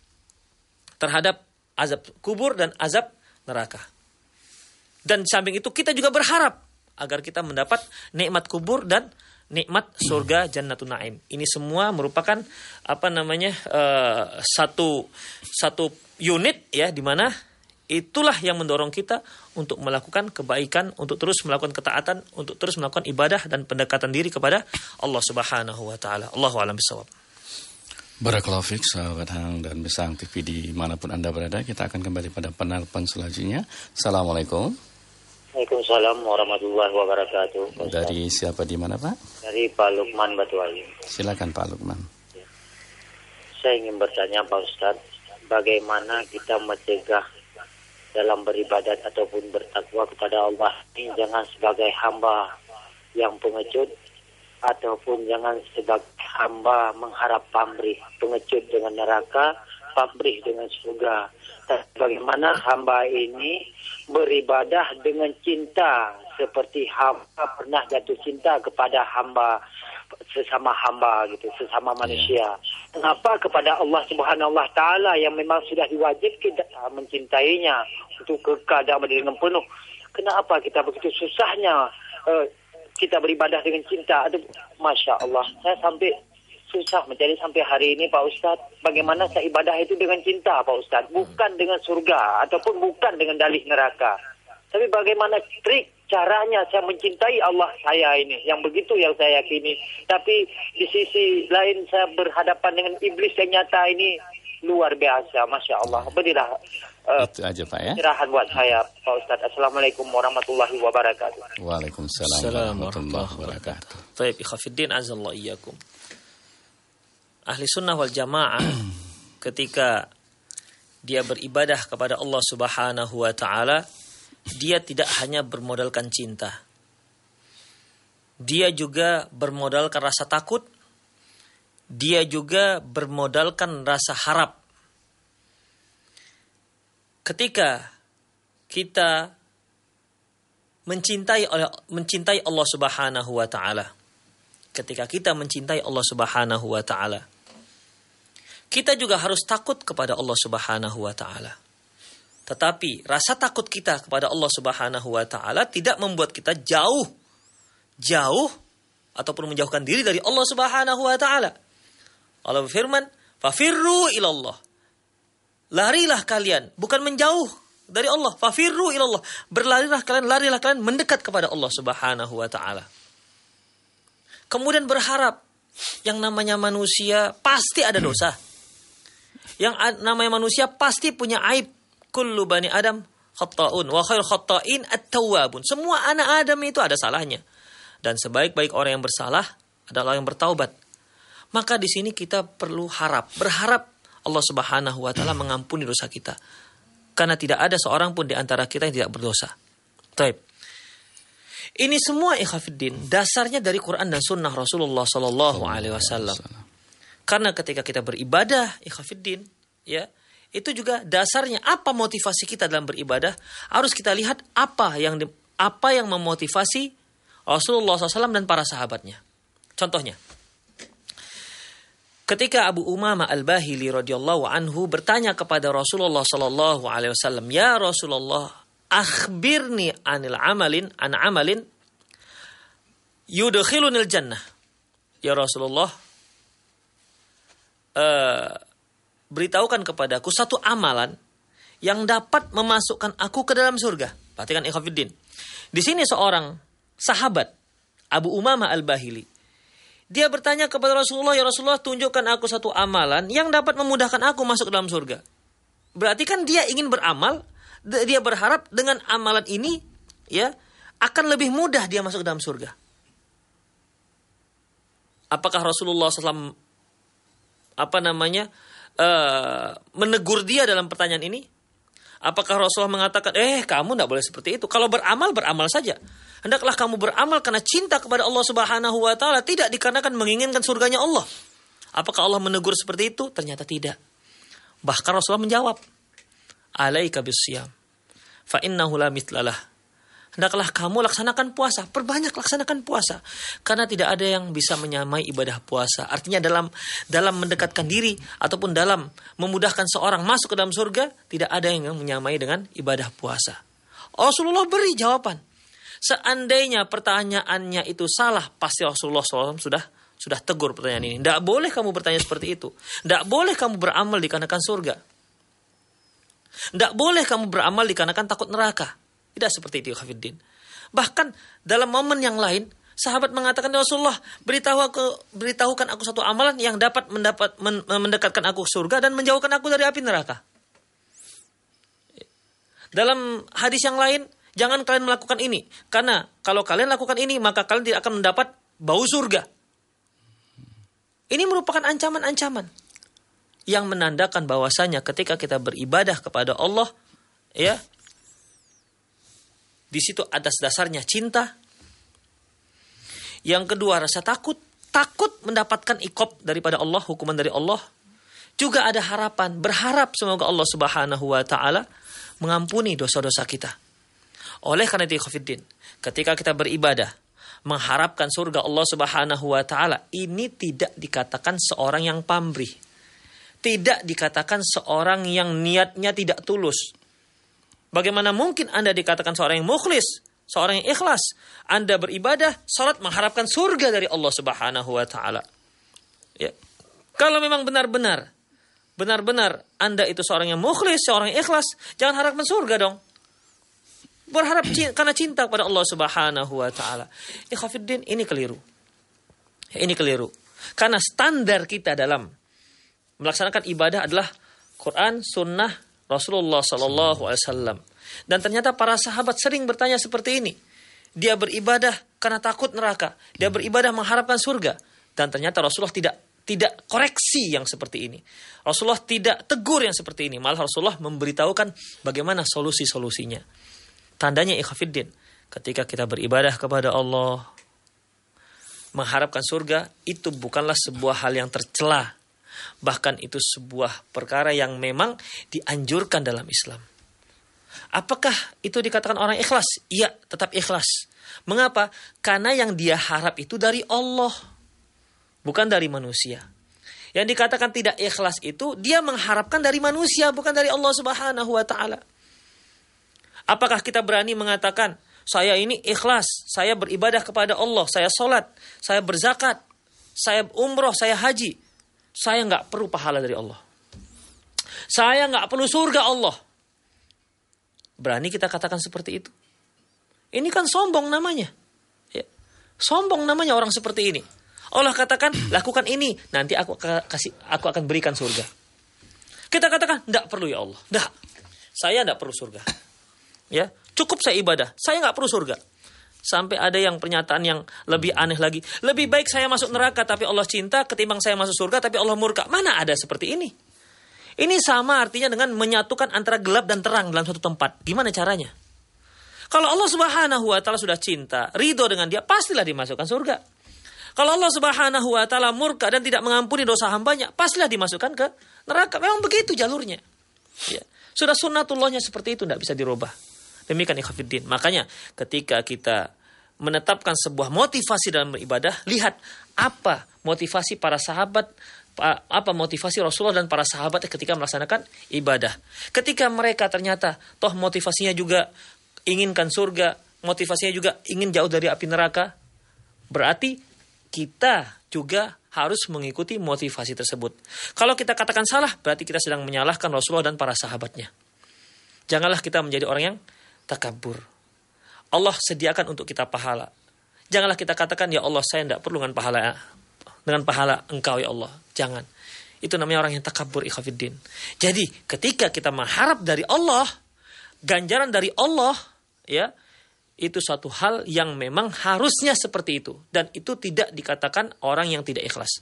Speaker 1: terhadap azab kubur dan azab neraka. Dan di samping itu kita juga berharap agar kita mendapat nikmat kubur dan nikmat surga Jannatun Naim. Ini semua merupakan apa namanya uh, satu satu unit ya, di mana itulah yang mendorong kita untuk melakukan kebaikan, untuk terus melakukan ketaatan, untuk terus melakukan ibadah dan pendekatan diri kepada Allah Subhanahu wa taala. Allahu a'lam bishawab.
Speaker 2: Barakallahu fiik sahabat Hang dan Besang T V dimanapun Anda berada. Kita akan kembali pada penelpon selanjutnya. Assalamualaikum.
Speaker 4: Waalaikumsalam warahmatullahi wabarakatuh. Ustaz.
Speaker 2: Dari siapa di mana Pak?
Speaker 4: Dari Pak Lukman Batu Ayu.
Speaker 2: Silakan Pak Lukman.
Speaker 4: Ya. Saya ingin bertanya Pak Ustaz, bagaimana kita mencegah dalam beribadat ataupun bertakwa kepada Allah ini jangan sebagai hamba yang pengecut ataupun jangan sebagai hamba mengharap pamrih, pengecut dengan neraka, pamrih dengan surga. Bagaimana hamba ini beribadah dengan cinta seperti hamba pernah jatuh cinta kepada hamba sesama hamba gitu, sesama manusia. Kenapa kepada Allah Subhanahu wa taala yang memang sudah diwajibkan mencintainya untuk kekal dalam dengan penuh. Kenapa kita begitu susahnya uh, kita beribadah dengan cinta? Aduh, Masya Allah, saya sampai susah mencari sampai hari ini Pak Ustadz. Bagaimana saya ibadah itu dengan cinta Pak Ustadz, bukan dengan surga ataupun bukan dengan dalih neraka. Tapi bagaimana trik caranya saya mencintai Allah saya ini, yang begitu yang saya yakini. Tapi di sisi lain saya berhadapan dengan iblis yang nyata ini luar biasa, Masya Allah. Berilah uh,
Speaker 2: itu aja Pak ya.
Speaker 4: istirahat buat saya Pak Ustadz. Assalamualaikum warahmatullahi wabarakatuh.
Speaker 2: Waalaikumsalam warahmatullahi wabarakatuh.
Speaker 1: Baik, ikhafiddin azallahu iyyakum. Ahli sunnah wal jamaah ketika dia beribadah kepada Allah Subhanahu wa taala, dia tidak hanya bermodalkan cinta. Dia juga bermodalkan rasa takut. Dia juga bermodalkan rasa harap. Ketika kita mencintai oleh mencintai Allah Subhanahu wa taala, ketika kita mencintai Allah Subhanahu wa taala, kita juga harus takut kepada Allah Subhanahu wa taala. Tetapi rasa takut kita kepada Allah Subhanahu wa taala tidak membuat kita jauh jauh ataupun menjauhkan diri dari Allah Subhanahu wa taala. Allah berfirman, "Fafirru ilallah." Larilah kalian, bukan menjauh dari Allah. Fafirru ilallah. Berlarilah kalian, larilah kalian mendekat kepada Allah Subhanahu wa taala. Kemudian berharap, yang namanya manusia pasti ada dosa. Yang namanya manusia pasti punya aib. Kullu bani Adam khatta'un wa khairul khatta'in at-tawwabun. Semua anak Adam itu ada salahnya. Dan sebaik-baik orang yang bersalah adalah yang bertaubat. Maka di sini kita perlu harap, berharap Allah Subhanahu wa taala mengampuni dosa kita. Karena tidak ada seorang pun di antara kita yang tidak berdosa. Baik. Ini semua ikhafiddin dasarnya dari Quran dan Sunnah Rasulullah Sallallahu Alaihi Wasallam. Karena ketika kita beribadah, ikhafiddin, ya, itu juga dasarnya apa motivasi kita dalam beribadah. Harus kita lihat apa yang di, apa yang memotivasi Rasulullah Sallallahu Alaihi Wasallam dan para sahabatnya. Contohnya, ketika Abu Umamah Al-Bahili radhiyallahu anhu bertanya kepada Rasulullah sallallahu alaihi wasallam, "Ya Rasulullah, akhbirni anil amalin, an amalin yudkhilunil jannah." Ya Rasulullah, uh, beritahukan kepadaku satu amalan yang dapat memasukkan aku ke dalam surga. Perhatikan ikhwatiddin. Di sini seorang sahabat Abu Umamah Al-Bahili, dia bertanya kepada Rasulullah, "Ya Rasulullah, tunjukkan aku satu amalan yang dapat memudahkan aku masuk ke dalam surga." Berarti kan dia ingin beramal, dia berharap dengan amalan ini ya akan lebih mudah dia masuk ke dalam surga. Apakah Rasulullah shallallahu alaihi wasallam apa namanya uh, menegur dia dalam pertanyaan ini? Apakah Rasulullah mengatakan, eh kamu tidak boleh seperti itu. Kalau beramal, beramal saja. Hendaklah kamu beramal karena cinta kepada Allah Subhanahu Wa Taala, tidak dikarenakan menginginkan surganya Allah. Apakah Allah menegur seperti itu? Ternyata tidak. Bahkan Rasulullah menjawab, alaika bisyam, fa innahu la mitlalah. Hendaklah kamu laksanakan puasa, perbanyak laksanakan puasa, karena tidak ada yang bisa menyamai ibadah puasa. Artinya dalam dalam mendekatkan diri ataupun dalam memudahkan seorang masuk ke dalam surga, tidak ada yang menyamai dengan ibadah puasa. Rasulullah beri jawaban. Seandainya pertanyaannya itu salah, pasti Rasulullah shallallahu alaihi wasallam sudah sudah tegur pertanyaan ini. Tidak boleh kamu bertanya seperti itu. Tidak boleh kamu beramal dikarenakan surga. Tidak boleh kamu beramal dikarenakan takut neraka. Tidak seperti itu, Khafiddin. Bahkan dalam momen yang lain, sahabat mengatakan, Rasulullah, beritahu aku, beritahukan aku satu amalan yang dapat mendapat men, mendekatkan aku ke surga dan menjauhkan aku dari api neraka. Dalam hadis yang lain, jangan kalian melakukan ini, karena kalau kalian lakukan ini, maka kalian tidak akan mendapat bau surga. Ini merupakan ancaman-ancaman yang menandakan bahwasanya ketika kita beribadah kepada Allah, ya, di situ atas dasarnya cinta. Yang kedua, rasa takut. Takut mendapatkan iqab daripada Allah, hukuman dari Allah. Juga ada harapan, berharap semoga Allah Subhanahu Wa Taala mengampuni dosa-dosa kita. Oleh karena itu, Khafiddin, ketika kita beribadah, mengharapkan surga Allah Subhanahu Wa Taala, ini tidak dikatakan seorang yang pamrih. Tidak dikatakan seorang yang niatnya tidak tulus. Bagaimana mungkin Anda dikatakan seorang yang mukhlis, seorang yang ikhlas? Anda beribadah, salat mengharapkan surga dari Allah Subhanahu Wa Taala. Ya. Kalau memang benar-benar, benar-benar Anda itu seorang yang mukhlis, seorang yang ikhlas, jangan harapkan surga dong. Berharap cinta, karena cinta kepada Allah Subhanahu Wa Taala. Ikhwatiddin, ini keliru. Ini keliru. Karena standar kita dalam melaksanakan ibadah adalah Quran, Sunnah, Rasulullah Sallallahu Alaihi Wasallam. Dan ternyata para sahabat sering bertanya seperti ini. Dia beribadah karena takut neraka. Dia beribadah mengharapkan surga. Dan ternyata Rasulullah tidak tidak koreksi yang seperti ini. Rasulullah tidak tegur yang seperti ini. Malah Rasulullah memberitahukan bagaimana solusi-solusinya. Tandanya ikhwatiddin, ketika kita beribadah kepada Allah, mengharapkan surga, itu bukanlah sebuah hal yang tercela. Bahkan itu sebuah perkara yang memang dianjurkan dalam Islam. Apakah itu dikatakan orang ikhlas? Iya, tetap ikhlas. Mengapa? Karena yang dia harap itu dari Allah, bukan dari manusia. Yang dikatakan tidak ikhlas itu, dia mengharapkan dari manusia, bukan dari Allah Subhanahu Wa Taala. Apakah kita berani mengatakan, saya ini ikhlas, saya beribadah kepada Allah, saya sholat, saya berzakat, saya umroh, saya haji, saya nggak perlu pahala dari Allah, saya nggak perlu surga Allah? Berani kita katakan seperti itu? Ini kan sombong namanya. Ya. Sombong namanya orang seperti ini. Allah katakan, lakukan ini, nanti aku kasih, aku akan berikan surga. Kita katakan, tidak perlu ya Allah, tidak, saya tidak perlu surga. Ya, cukup saya ibadah, saya nggak perlu surga. Sampai ada yang pernyataan yang lebih aneh lagi. Lebih baik saya masuk neraka tapi Allah cinta, ketimbang saya masuk surga tapi Allah murka. Mana ada seperti ini? Ini sama artinya dengan menyatukan antara gelap dan terang dalam satu tempat. Gimana caranya? Kalau Allah Subhanahu Wa Taala sudah cinta, ridho dengan dia, pastilah dimasukkan surga. Kalau Allah Subhanahu Wa Taala murka dan tidak mengampuni dosa hambanya, pastilah dimasukkan ke neraka. Memang begitu jalurnya. Ya. Sudah sunnatullahnya seperti itu, tidak bisa dirubah. Demikian ikhwatiddin. Makanya ketika kita menetapkan sebuah motivasi dalam beribadah, lihat apa motivasi para sahabat apa motivasi Rasulullah dan para sahabat ketika melaksanakan ibadah. Ketika mereka ternyata toh motivasinya juga inginkan surga, motivasinya juga ingin jauh dari api neraka, berarti kita juga harus mengikuti motivasi tersebut. Kalau kita katakan salah, berarti kita sedang menyalahkan Rasulullah dan para sahabatnya. Janganlah kita menjadi orang yang takabur. Allah sediakan untuk kita pahala. Janganlah kita katakan, ya Allah, saya tidak perlu dengan pahala dengan pahala engkau ya Allah. Jangan. Itu namanya orang yang takabur, ikhwafiddin. Jadi ketika kita mengharap dari Allah, ganjaran dari Allah, ya, itu suatu hal yang memang harusnya seperti itu. Dan itu tidak dikatakan orang yang tidak ikhlas.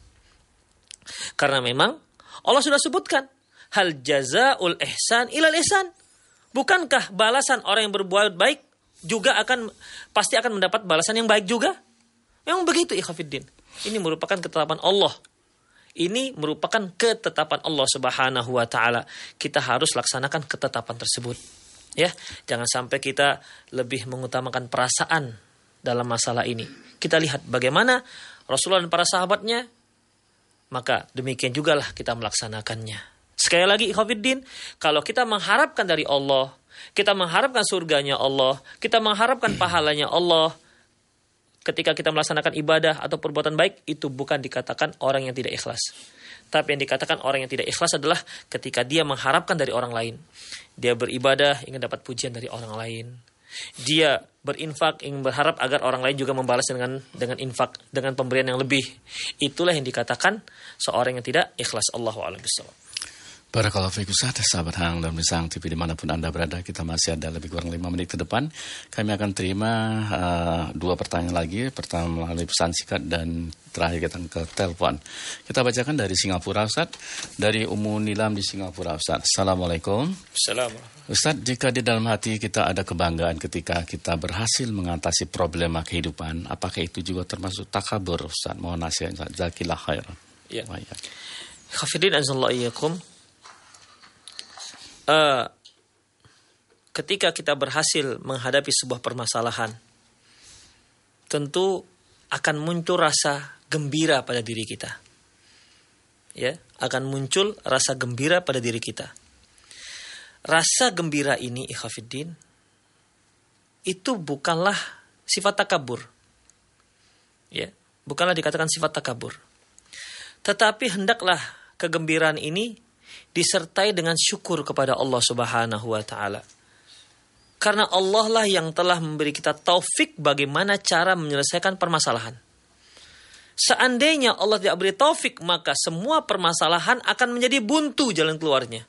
Speaker 1: Karena memang Allah sudah sebutkan, hal jazaul ihsan ilal ihsan. Bukankah balasan orang yang berbuat baik juga akan pasti akan mendapat balasan yang baik juga? Memang begitu, ikhwafiddin. Ini merupakan ketetapan Allah. Ini merupakan ketetapan Allah Subhanahu wa taala. Kita harus laksanakan ketetapan tersebut. Ya, jangan sampai kita lebih mengutamakan perasaan dalam masalah ini. Kita lihat bagaimana Rasulullah dan para sahabatnya, maka demikian jugalah kita melaksanakannya. Sekali lagi, ikhwafiddin, kalau kita mengharapkan dari Allah, kita mengharapkan surganya Allah, kita mengharapkan pahalanya Allah, ketika kita melaksanakan ibadah atau perbuatan baik, itu bukan dikatakan orang yang tidak ikhlas. Tapi yang dikatakan orang yang tidak ikhlas adalah ketika dia mengharapkan dari orang lain. Dia beribadah ingin dapat pujian dari orang lain. Dia berinfak ingin berharap agar orang lain juga membalas dengan dengan infak, dengan pemberian yang lebih. Itulah yang dikatakan seorang yang tidak ikhlas. Allahu a'lam bishawab.
Speaker 2: Barakallahu fiikum, sahabat Hang dan Misang T V dimanapun Anda berada. Kita masih ada lebih kurang lima menit ke depan. Kami akan terima uh, dua pertanyaan lagi. Pertama melalui pesan singkat dan terakhir kita ke telepon. Kita bacakan dari Singapura, Ustaz. Dari Ummu Nilam di Singapura, Ustaz. Assalamualaikum.
Speaker 1: Assalamualaikum.
Speaker 2: Ustaz, jika di dalam hati kita ada kebanggaan ketika kita berhasil mengatasi problema kehidupan, apakah itu juga termasuk takabur, Ustaz? Mohon nasihat, Ustaz. Jazakillah khairan.
Speaker 1: Ya. Khafidin azallahu iyyakum. Uh, ketika kita berhasil menghadapi sebuah permasalahan, tentu akan muncul rasa gembira pada diri kita. Ya, akan muncul rasa gembira pada diri kita. Rasa gembira ini, ikhwafiddin, itu bukanlah sifat takabur. Ya, bukanlah dikatakan sifat takabur. Tetapi hendaklah kegembiraan ini disertai dengan syukur kepada Allah Subhanahu wa taala. Karena Allah lah yang telah memberi kita taufik bagaimana cara menyelesaikan permasalahan. Seandainya Allah tidak beri taufik, maka semua permasalahan akan menjadi buntu jalan keluarnya.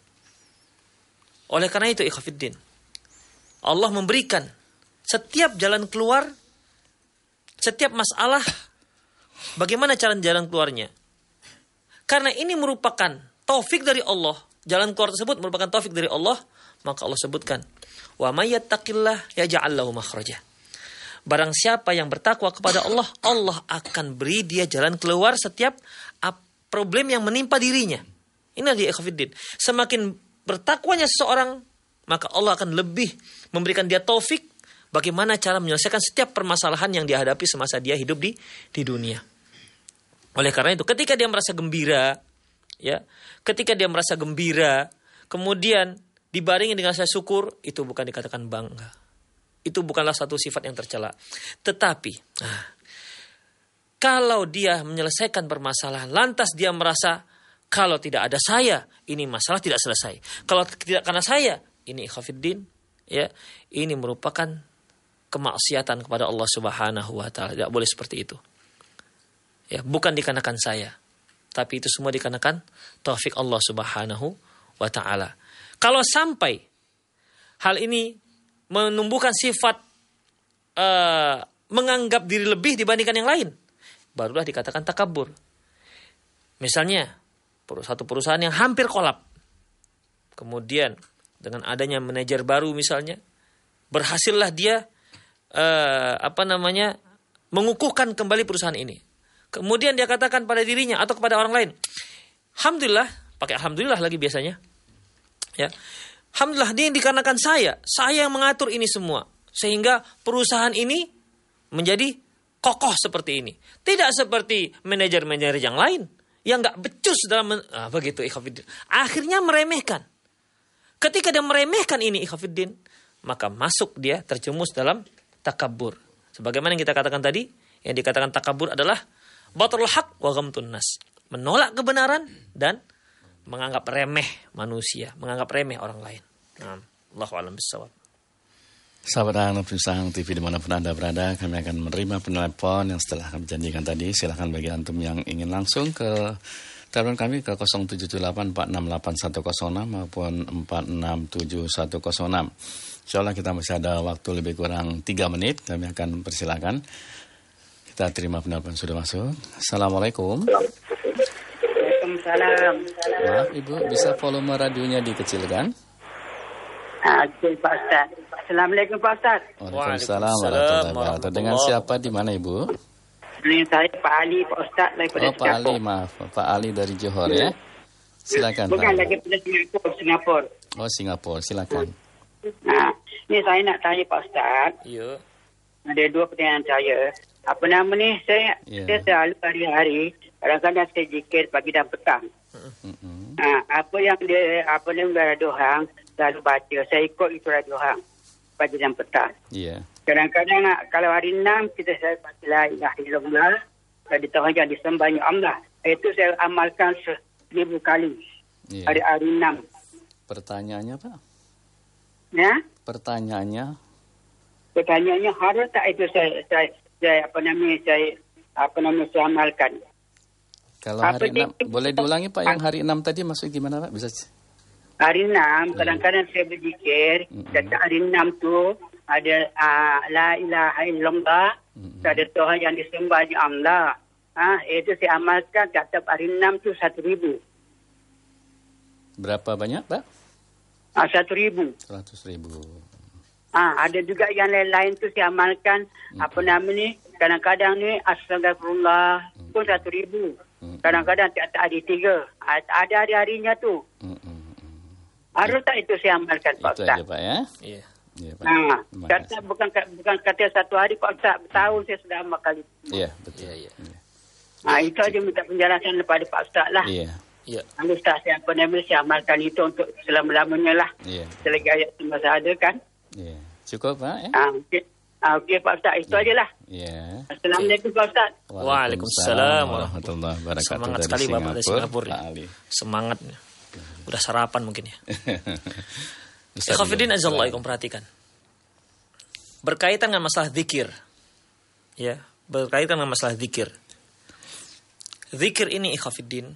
Speaker 1: Oleh karena itu, ikhwafiddin, Allah memberikan setiap jalan keluar, setiap masalah, bagaimana cara jalan keluarnya. Karena ini merupakan taufik dari Allah, jalan keluar tersebut merupakan taufik dari Allah, maka Allah sebutkan, wa may yattaqillah yaj'al lahu makhraja. Barang siapa yang bertakwa kepada Allah, Allah akan beri dia jalan keluar setiap problem yang menimpa dirinya. Ini dia, ikhwafiddin. Semakin bertakwanya seseorang, maka Allah akan lebih memberikan dia taufik bagaimana cara menyelesaikan setiap permasalahan yang dihadapi semasa dia hidup di di dunia. Oleh karena itu, ketika dia merasa gembira, ya, ketika dia merasa gembira, kemudian dibarengi dengan rasa syukur, itu bukan dikatakan bangga. Itu bukanlah satu sifat yang tercela. Tetapi, nah, kalau dia menyelesaikan permasalahan, lantas dia merasa, kalau tidak ada saya, ini masalah tidak selesai. Kalau tidak karena saya, ini ikhwafiddin, ya, ini merupakan kemaksiatan kepada Allah Subhanahu wa taala. Tidak boleh seperti itu. Ya, bukan dikarenakan saya, tapi itu semua dikarenakan taufik Allah Subhanahu wa taala. Kalau sampai hal ini menumbuhkan sifat uh, menganggap diri lebih dibandingkan yang lain, barulah dikatakan takabur. Misalnya satu perusahaan yang hampir kolap, kemudian dengan adanya manajer baru misalnya, berhasillah dia uh, apa namanya mengukuhkan kembali perusahaan ini. Kemudian dia katakan pada dirinya atau kepada orang lain, alhamdulillah, pakai alhamdulillah lagi biasanya, ya, alhamdulillah ini dikarenakan saya, saya yang mengatur ini semua, sehingga perusahaan ini menjadi kokoh seperti ini. Tidak seperti manajer-manajer yang lain yang nggak becus dalam ah, begitu ikhwafiddin. Akhirnya meremehkan. Ketika dia meremehkan ini ikhwafiddin, maka masuk dia terjerumus dalam takabur. Sebagaimana yang kita katakan tadi, yang dikatakan takabur adalah batrul haq wa ghamtun nas. Menolak kebenaran dan menganggap remeh manusia, menganggap remeh orang lain. Nah, Allahu a'lam bishawab.
Speaker 2: Sahabat Anak Pisang T V dimanapun Anda berada, kami akan menerima penelpon yang setelah kami janjikan tadi. Silahkan bagi antum yang ingin langsung ke telepon kami ke nol tujuh tujuh delapan empat enam delapan satu nol enam maupun empat enam tujuh satu nol enam. Insyaallah kita masih ada waktu lebih kurang tiga menit. Kami akan persilakan. Kita terima penelpon sudah masuk. Assalamualaikum.
Speaker 3: Waalaikumsalam.
Speaker 2: Maaf Ibu, bisa volume radionya dikecilkan?
Speaker 3: Okey Pak Ustaz. Assalamualaikum Pak Ustaz.
Speaker 2: Waalaikumsalam warahmatullahi wabarakatuh. Dengan siapa di mana Ibu?
Speaker 3: Ini saya Pak Ali Pak Ustaz daripada
Speaker 2: Oh Pak Ali, maaf Pak Ali dari Johor ya. Silakan Pak.
Speaker 3: Bukan lagi pada Singapura, Singapura.
Speaker 2: Oh Singapura, silakan.
Speaker 3: Nah, ini saya nak tanya Pak Ustaz.
Speaker 1: Ya.
Speaker 3: Ada dua pertanyaan saya. Apa nama ni? Saya
Speaker 2: Ya.
Speaker 3: saya selalu hari-hari kadang-kadang saya zikir pagi dan petang.
Speaker 2: Mm-mm.
Speaker 3: Ha, apa yang dia apa ni dohang selalu baca. Saya ikut itu dohang pagi dan petang.
Speaker 2: Iya.
Speaker 3: Kadang-kadang nak, kalau hari enam kita saya baca la ilaha illallah, jadi Tuhan yang disembah Allah. Itu saya amalkan seribu kali.
Speaker 2: Iya.
Speaker 3: Hari hari enam.
Speaker 2: Pertanyaannya Pak?
Speaker 3: Ya?
Speaker 2: Pertanyaannya
Speaker 3: Pertanyaannya harus tak itu saya saya, saya apa namanya saya apa namanya saya amalkan.
Speaker 2: kalau
Speaker 3: Apa
Speaker 2: hari enam,
Speaker 3: dia-
Speaker 2: boleh diulangi Pak yang hari enam tadi maksud gimana Pak? Bisa
Speaker 3: Hari enam kadang-kadang saya berzikir.
Speaker 2: Mm-mm.
Speaker 3: Dan hari enam tu ada uh, la ilaha illallah.
Speaker 2: Mm-mm.
Speaker 3: Ada Tuhan yang disembah di Allah. Ah, itu saya amalkan setiap hari enam tu satu ribu.
Speaker 2: berapa banyak Pak?
Speaker 3: Ah, satu ribu.
Speaker 2: Seratus ribu.
Speaker 3: Ah, ada juga yang lain-lain tu saya amalkan.
Speaker 2: Mm-mm.
Speaker 3: Apa nama ni? Kadang-kadang ni astagfirullah pun satu ribu.
Speaker 2: Mm-mm.
Speaker 3: Kadang-kadang tiap hari tiga. Ada hari-harinya tu.
Speaker 2: Mm-mm.
Speaker 3: Harus tak itu saya amalkan Pak
Speaker 2: Itu
Speaker 3: Ustaz?
Speaker 2: aja Pak ya.
Speaker 1: Iya.
Speaker 2: Iya Pak.
Speaker 3: Nah,
Speaker 2: Terima
Speaker 3: kata
Speaker 2: kasih.
Speaker 3: bukan bukan kata satu hari Pak Ustaz, bertahun saya sudah amal kali.
Speaker 2: Iya betul.
Speaker 1: Iya, iya.
Speaker 2: Iya.
Speaker 3: Nah, itu aja minta penjelasan daripada Pak Ustaz lah.
Speaker 2: Iya.
Speaker 1: Iya.
Speaker 3: Kalau Ustaz saya apa namanya saya amalkan itu untuk selama-lamanya lah.
Speaker 2: Iya.
Speaker 3: Selagi ayat semasa ada kan.
Speaker 2: Iya. Cukup Pak ya?
Speaker 3: Ah, okey. Ah, okey Pak Ustaz, itu aja lah.
Speaker 2: Iya.
Speaker 3: Assalamualaikum Pak Ustaz.
Speaker 1: Waalaikumsalam
Speaker 2: warahmatullahi wabarakatuh.
Speaker 1: Semangat
Speaker 2: dari
Speaker 1: sekali Bapak dari Singapura.
Speaker 2: Pak Ali.
Speaker 1: Semangatnya. Udah sarapan mungkin ya.
Speaker 2: Ustaz
Speaker 1: Ikhwafidin
Speaker 2: juga.
Speaker 1: azzallahikum, perhatikan. Berkaitan dengan masalah zikir. Ya, berkaitan dengan masalah zikir. Zikir ini ikhwafidin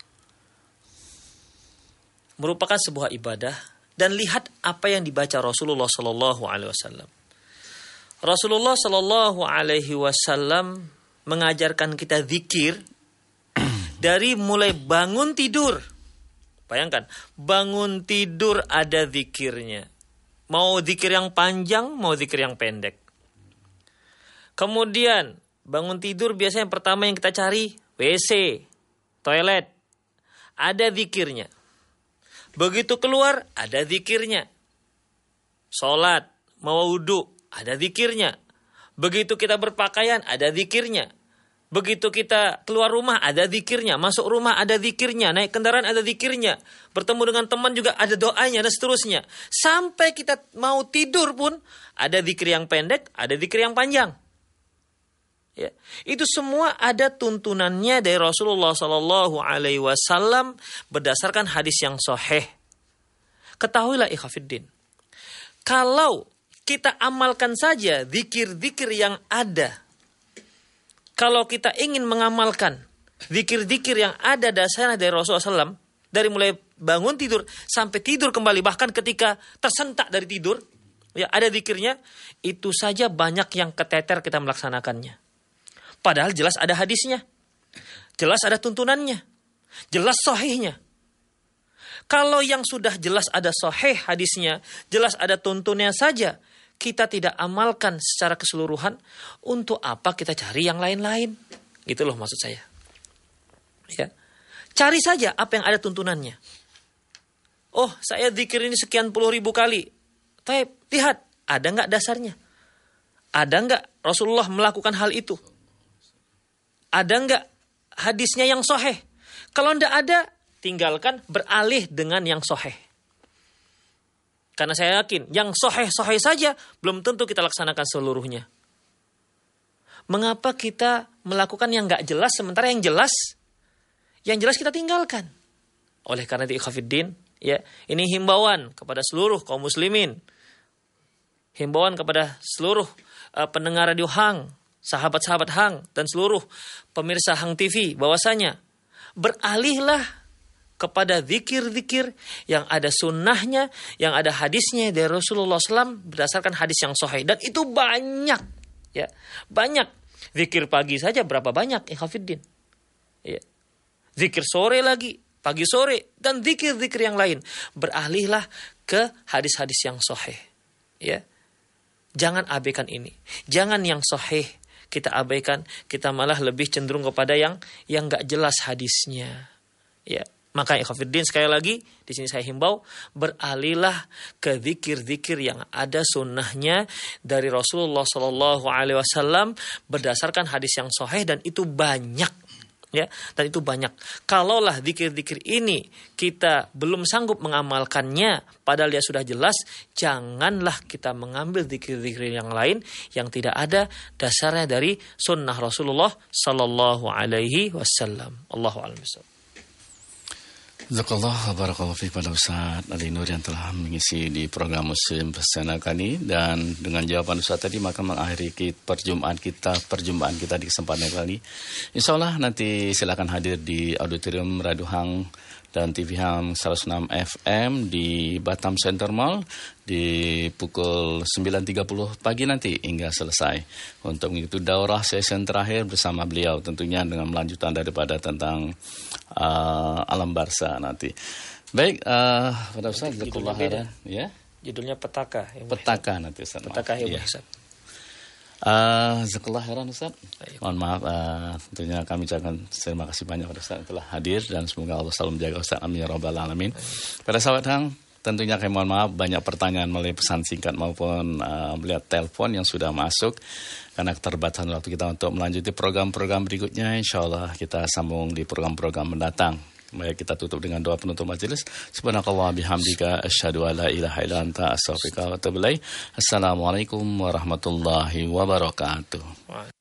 Speaker 1: merupakan sebuah ibadah dan lihat apa yang dibaca Rasulullah sallallahu alaihi wasallam. Rasulullah sallallahu alaihi wasallam mengajarkan kita zikir dari mulai bangun tidur. Bayangkan, bangun tidur ada zikirnya. Mau zikir yang panjang, mau zikir yang pendek. Kemudian, bangun tidur biasanya pertama yang kita cari W C, toilet. Ada zikirnya. Begitu keluar, ada zikirnya. Sholat, mau wudhu, ada zikirnya. Begitu kita berpakaian, ada zikirnya. Begitu kita keluar rumah, ada zikirnya. Masuk rumah, ada zikirnya. Naik kendaraan, ada zikirnya. Bertemu dengan teman juga ada doanya, dan seterusnya. Sampai kita mau tidur pun, ada zikir yang pendek, ada zikir yang panjang. Ya. Itu semua ada tuntunannya dari Rasulullah Sallallahu Alaihi Wasallam berdasarkan hadis yang sahih. Ketahuilah ikhwafiddin, kalau kita amalkan saja zikir-zikir yang ada, kalau kita ingin mengamalkan zikir-zikir yang ada dasarnya dari Rasulullah shallallahu alaihi wasallam, dari mulai bangun tidur sampai tidur kembali, bahkan ketika tersentak dari tidur, ya ada zikirnya, itu saja banyak yang keteter kita melaksanakannya. Padahal jelas ada hadisnya, jelas ada tuntunannya, jelas sahihnya. Kalau yang sudah jelas ada sahih hadisnya, jelas ada tuntunnya saja, kita tidak amalkan secara keseluruhan, untuk apa kita cari yang lain-lain? Gitu loh maksud saya. Ya. Cari saja apa yang ada tuntunannya. Oh, saya zikir ini sekian puluh ribu kali. Tapi lihat, ada nggak dasarnya? Ada nggak Rasulullah melakukan hal itu? Ada nggak hadisnya yang sahih? Kalau tidak ada, tinggalkan, beralih dengan yang soheh. Karena saya yakin, yang soheh-soheh saja belum tentu kita laksanakan seluruhnya. Mengapa kita melakukan yang nggak jelas, sementara yang jelas, yang jelas kita tinggalkan? Oleh karena itu, ikhwafiddin, ya, ini himbauan kepada seluruh kaum muslimin, himbauan kepada seluruh uh, pendengar radio Hang, sahabat-sahabat Hang, dan seluruh pemirsa Hang T V, bahwasanya beralihlah kepada zikir-zikir yang ada sunnahnya, yang ada hadisnya dari Rasulullah shallallahu alaihi wasallam berdasarkan hadis yang sahih. Dan itu banyak, ya, banyak. Zikir pagi saja berapa banyak, ikhwafiddin. Ya. Zikir sore lagi, pagi sore, dan zikir-zikir yang lain. Beralihlah ke hadis-hadis yang sahih. Ya. Jangan abaikan ini. Jangan yang sahih kita abaikan, kita malah lebih cenderung kepada yang yang nggak jelas hadisnya. Ya. Maka ikhwafiddin, sekali lagi di sini saya himbau, beralihlah ke zikir-zikir yang ada sunnahnya dari Rasulullah Shallallahu Alaihi Wasallam berdasarkan hadis yang sahih, dan itu banyak, ya, dan itu banyak. Kalaulah zikir-zikir ini kita belum sanggup mengamalkannya, padahal dia sudah jelas, janganlah kita mengambil zikir-zikir yang lain yang tidak ada dasarnya dari sunnah Rasulullah Shallallahu Alaihi Wasallam. Allahu a'lam bishawab.
Speaker 2: Jazakallah barakallahu fiik pada Ustaz Ali Nur yang telah mengisi di program Muslim Pesantren kali, dan dengan jawaban Ustaz tadi maka mengakhiri perjumpaan kita perjumpaan kita di kesempatan kali. Insyaallah nanti silakan hadir di auditorium Radio Hang dan T V Hang seratus enam F M di Batam Center Mall di pukul sembilan tiga puluh pagi nanti hingga selesai untuk mengikuti daurah sesi terakhir bersama beliau, tentunya dengan melanjutkan daripada tentang uh, alam barza nanti. Baik, uh, pada Ustaz jazakallahu khairan, ya.
Speaker 1: Judulnya petaka.
Speaker 2: Petaka nanti Ustaz.
Speaker 1: Petaka ilmu hisab.
Speaker 2: Uh, Jazakallah khairan Ustaz. Mohon maaf, uh, tentunya kami ucapkan terima kasih banyak pada Ustaz telah hadir, dan semoga Allah selalu menjaga Ustaz. Amin ya rabbal alamin. Pada sahabat Hang, tentunya kami mohon maaf banyak pertanyaan melalui pesan singkat maupun uh, melihat telepon yang sudah masuk. Karena keterbatasan waktu kita untuk melanjuti program-program berikutnya, insyaallah kita sambung di program-program mendatang. Baik, kita tutup dengan doa penutup majelis. Subhanakallah bihamdika asyhadu an la ilaha illa anta astaghfiruka wa atubu ilaik. Assalamualaikum warahmatullahi wabarakatuh.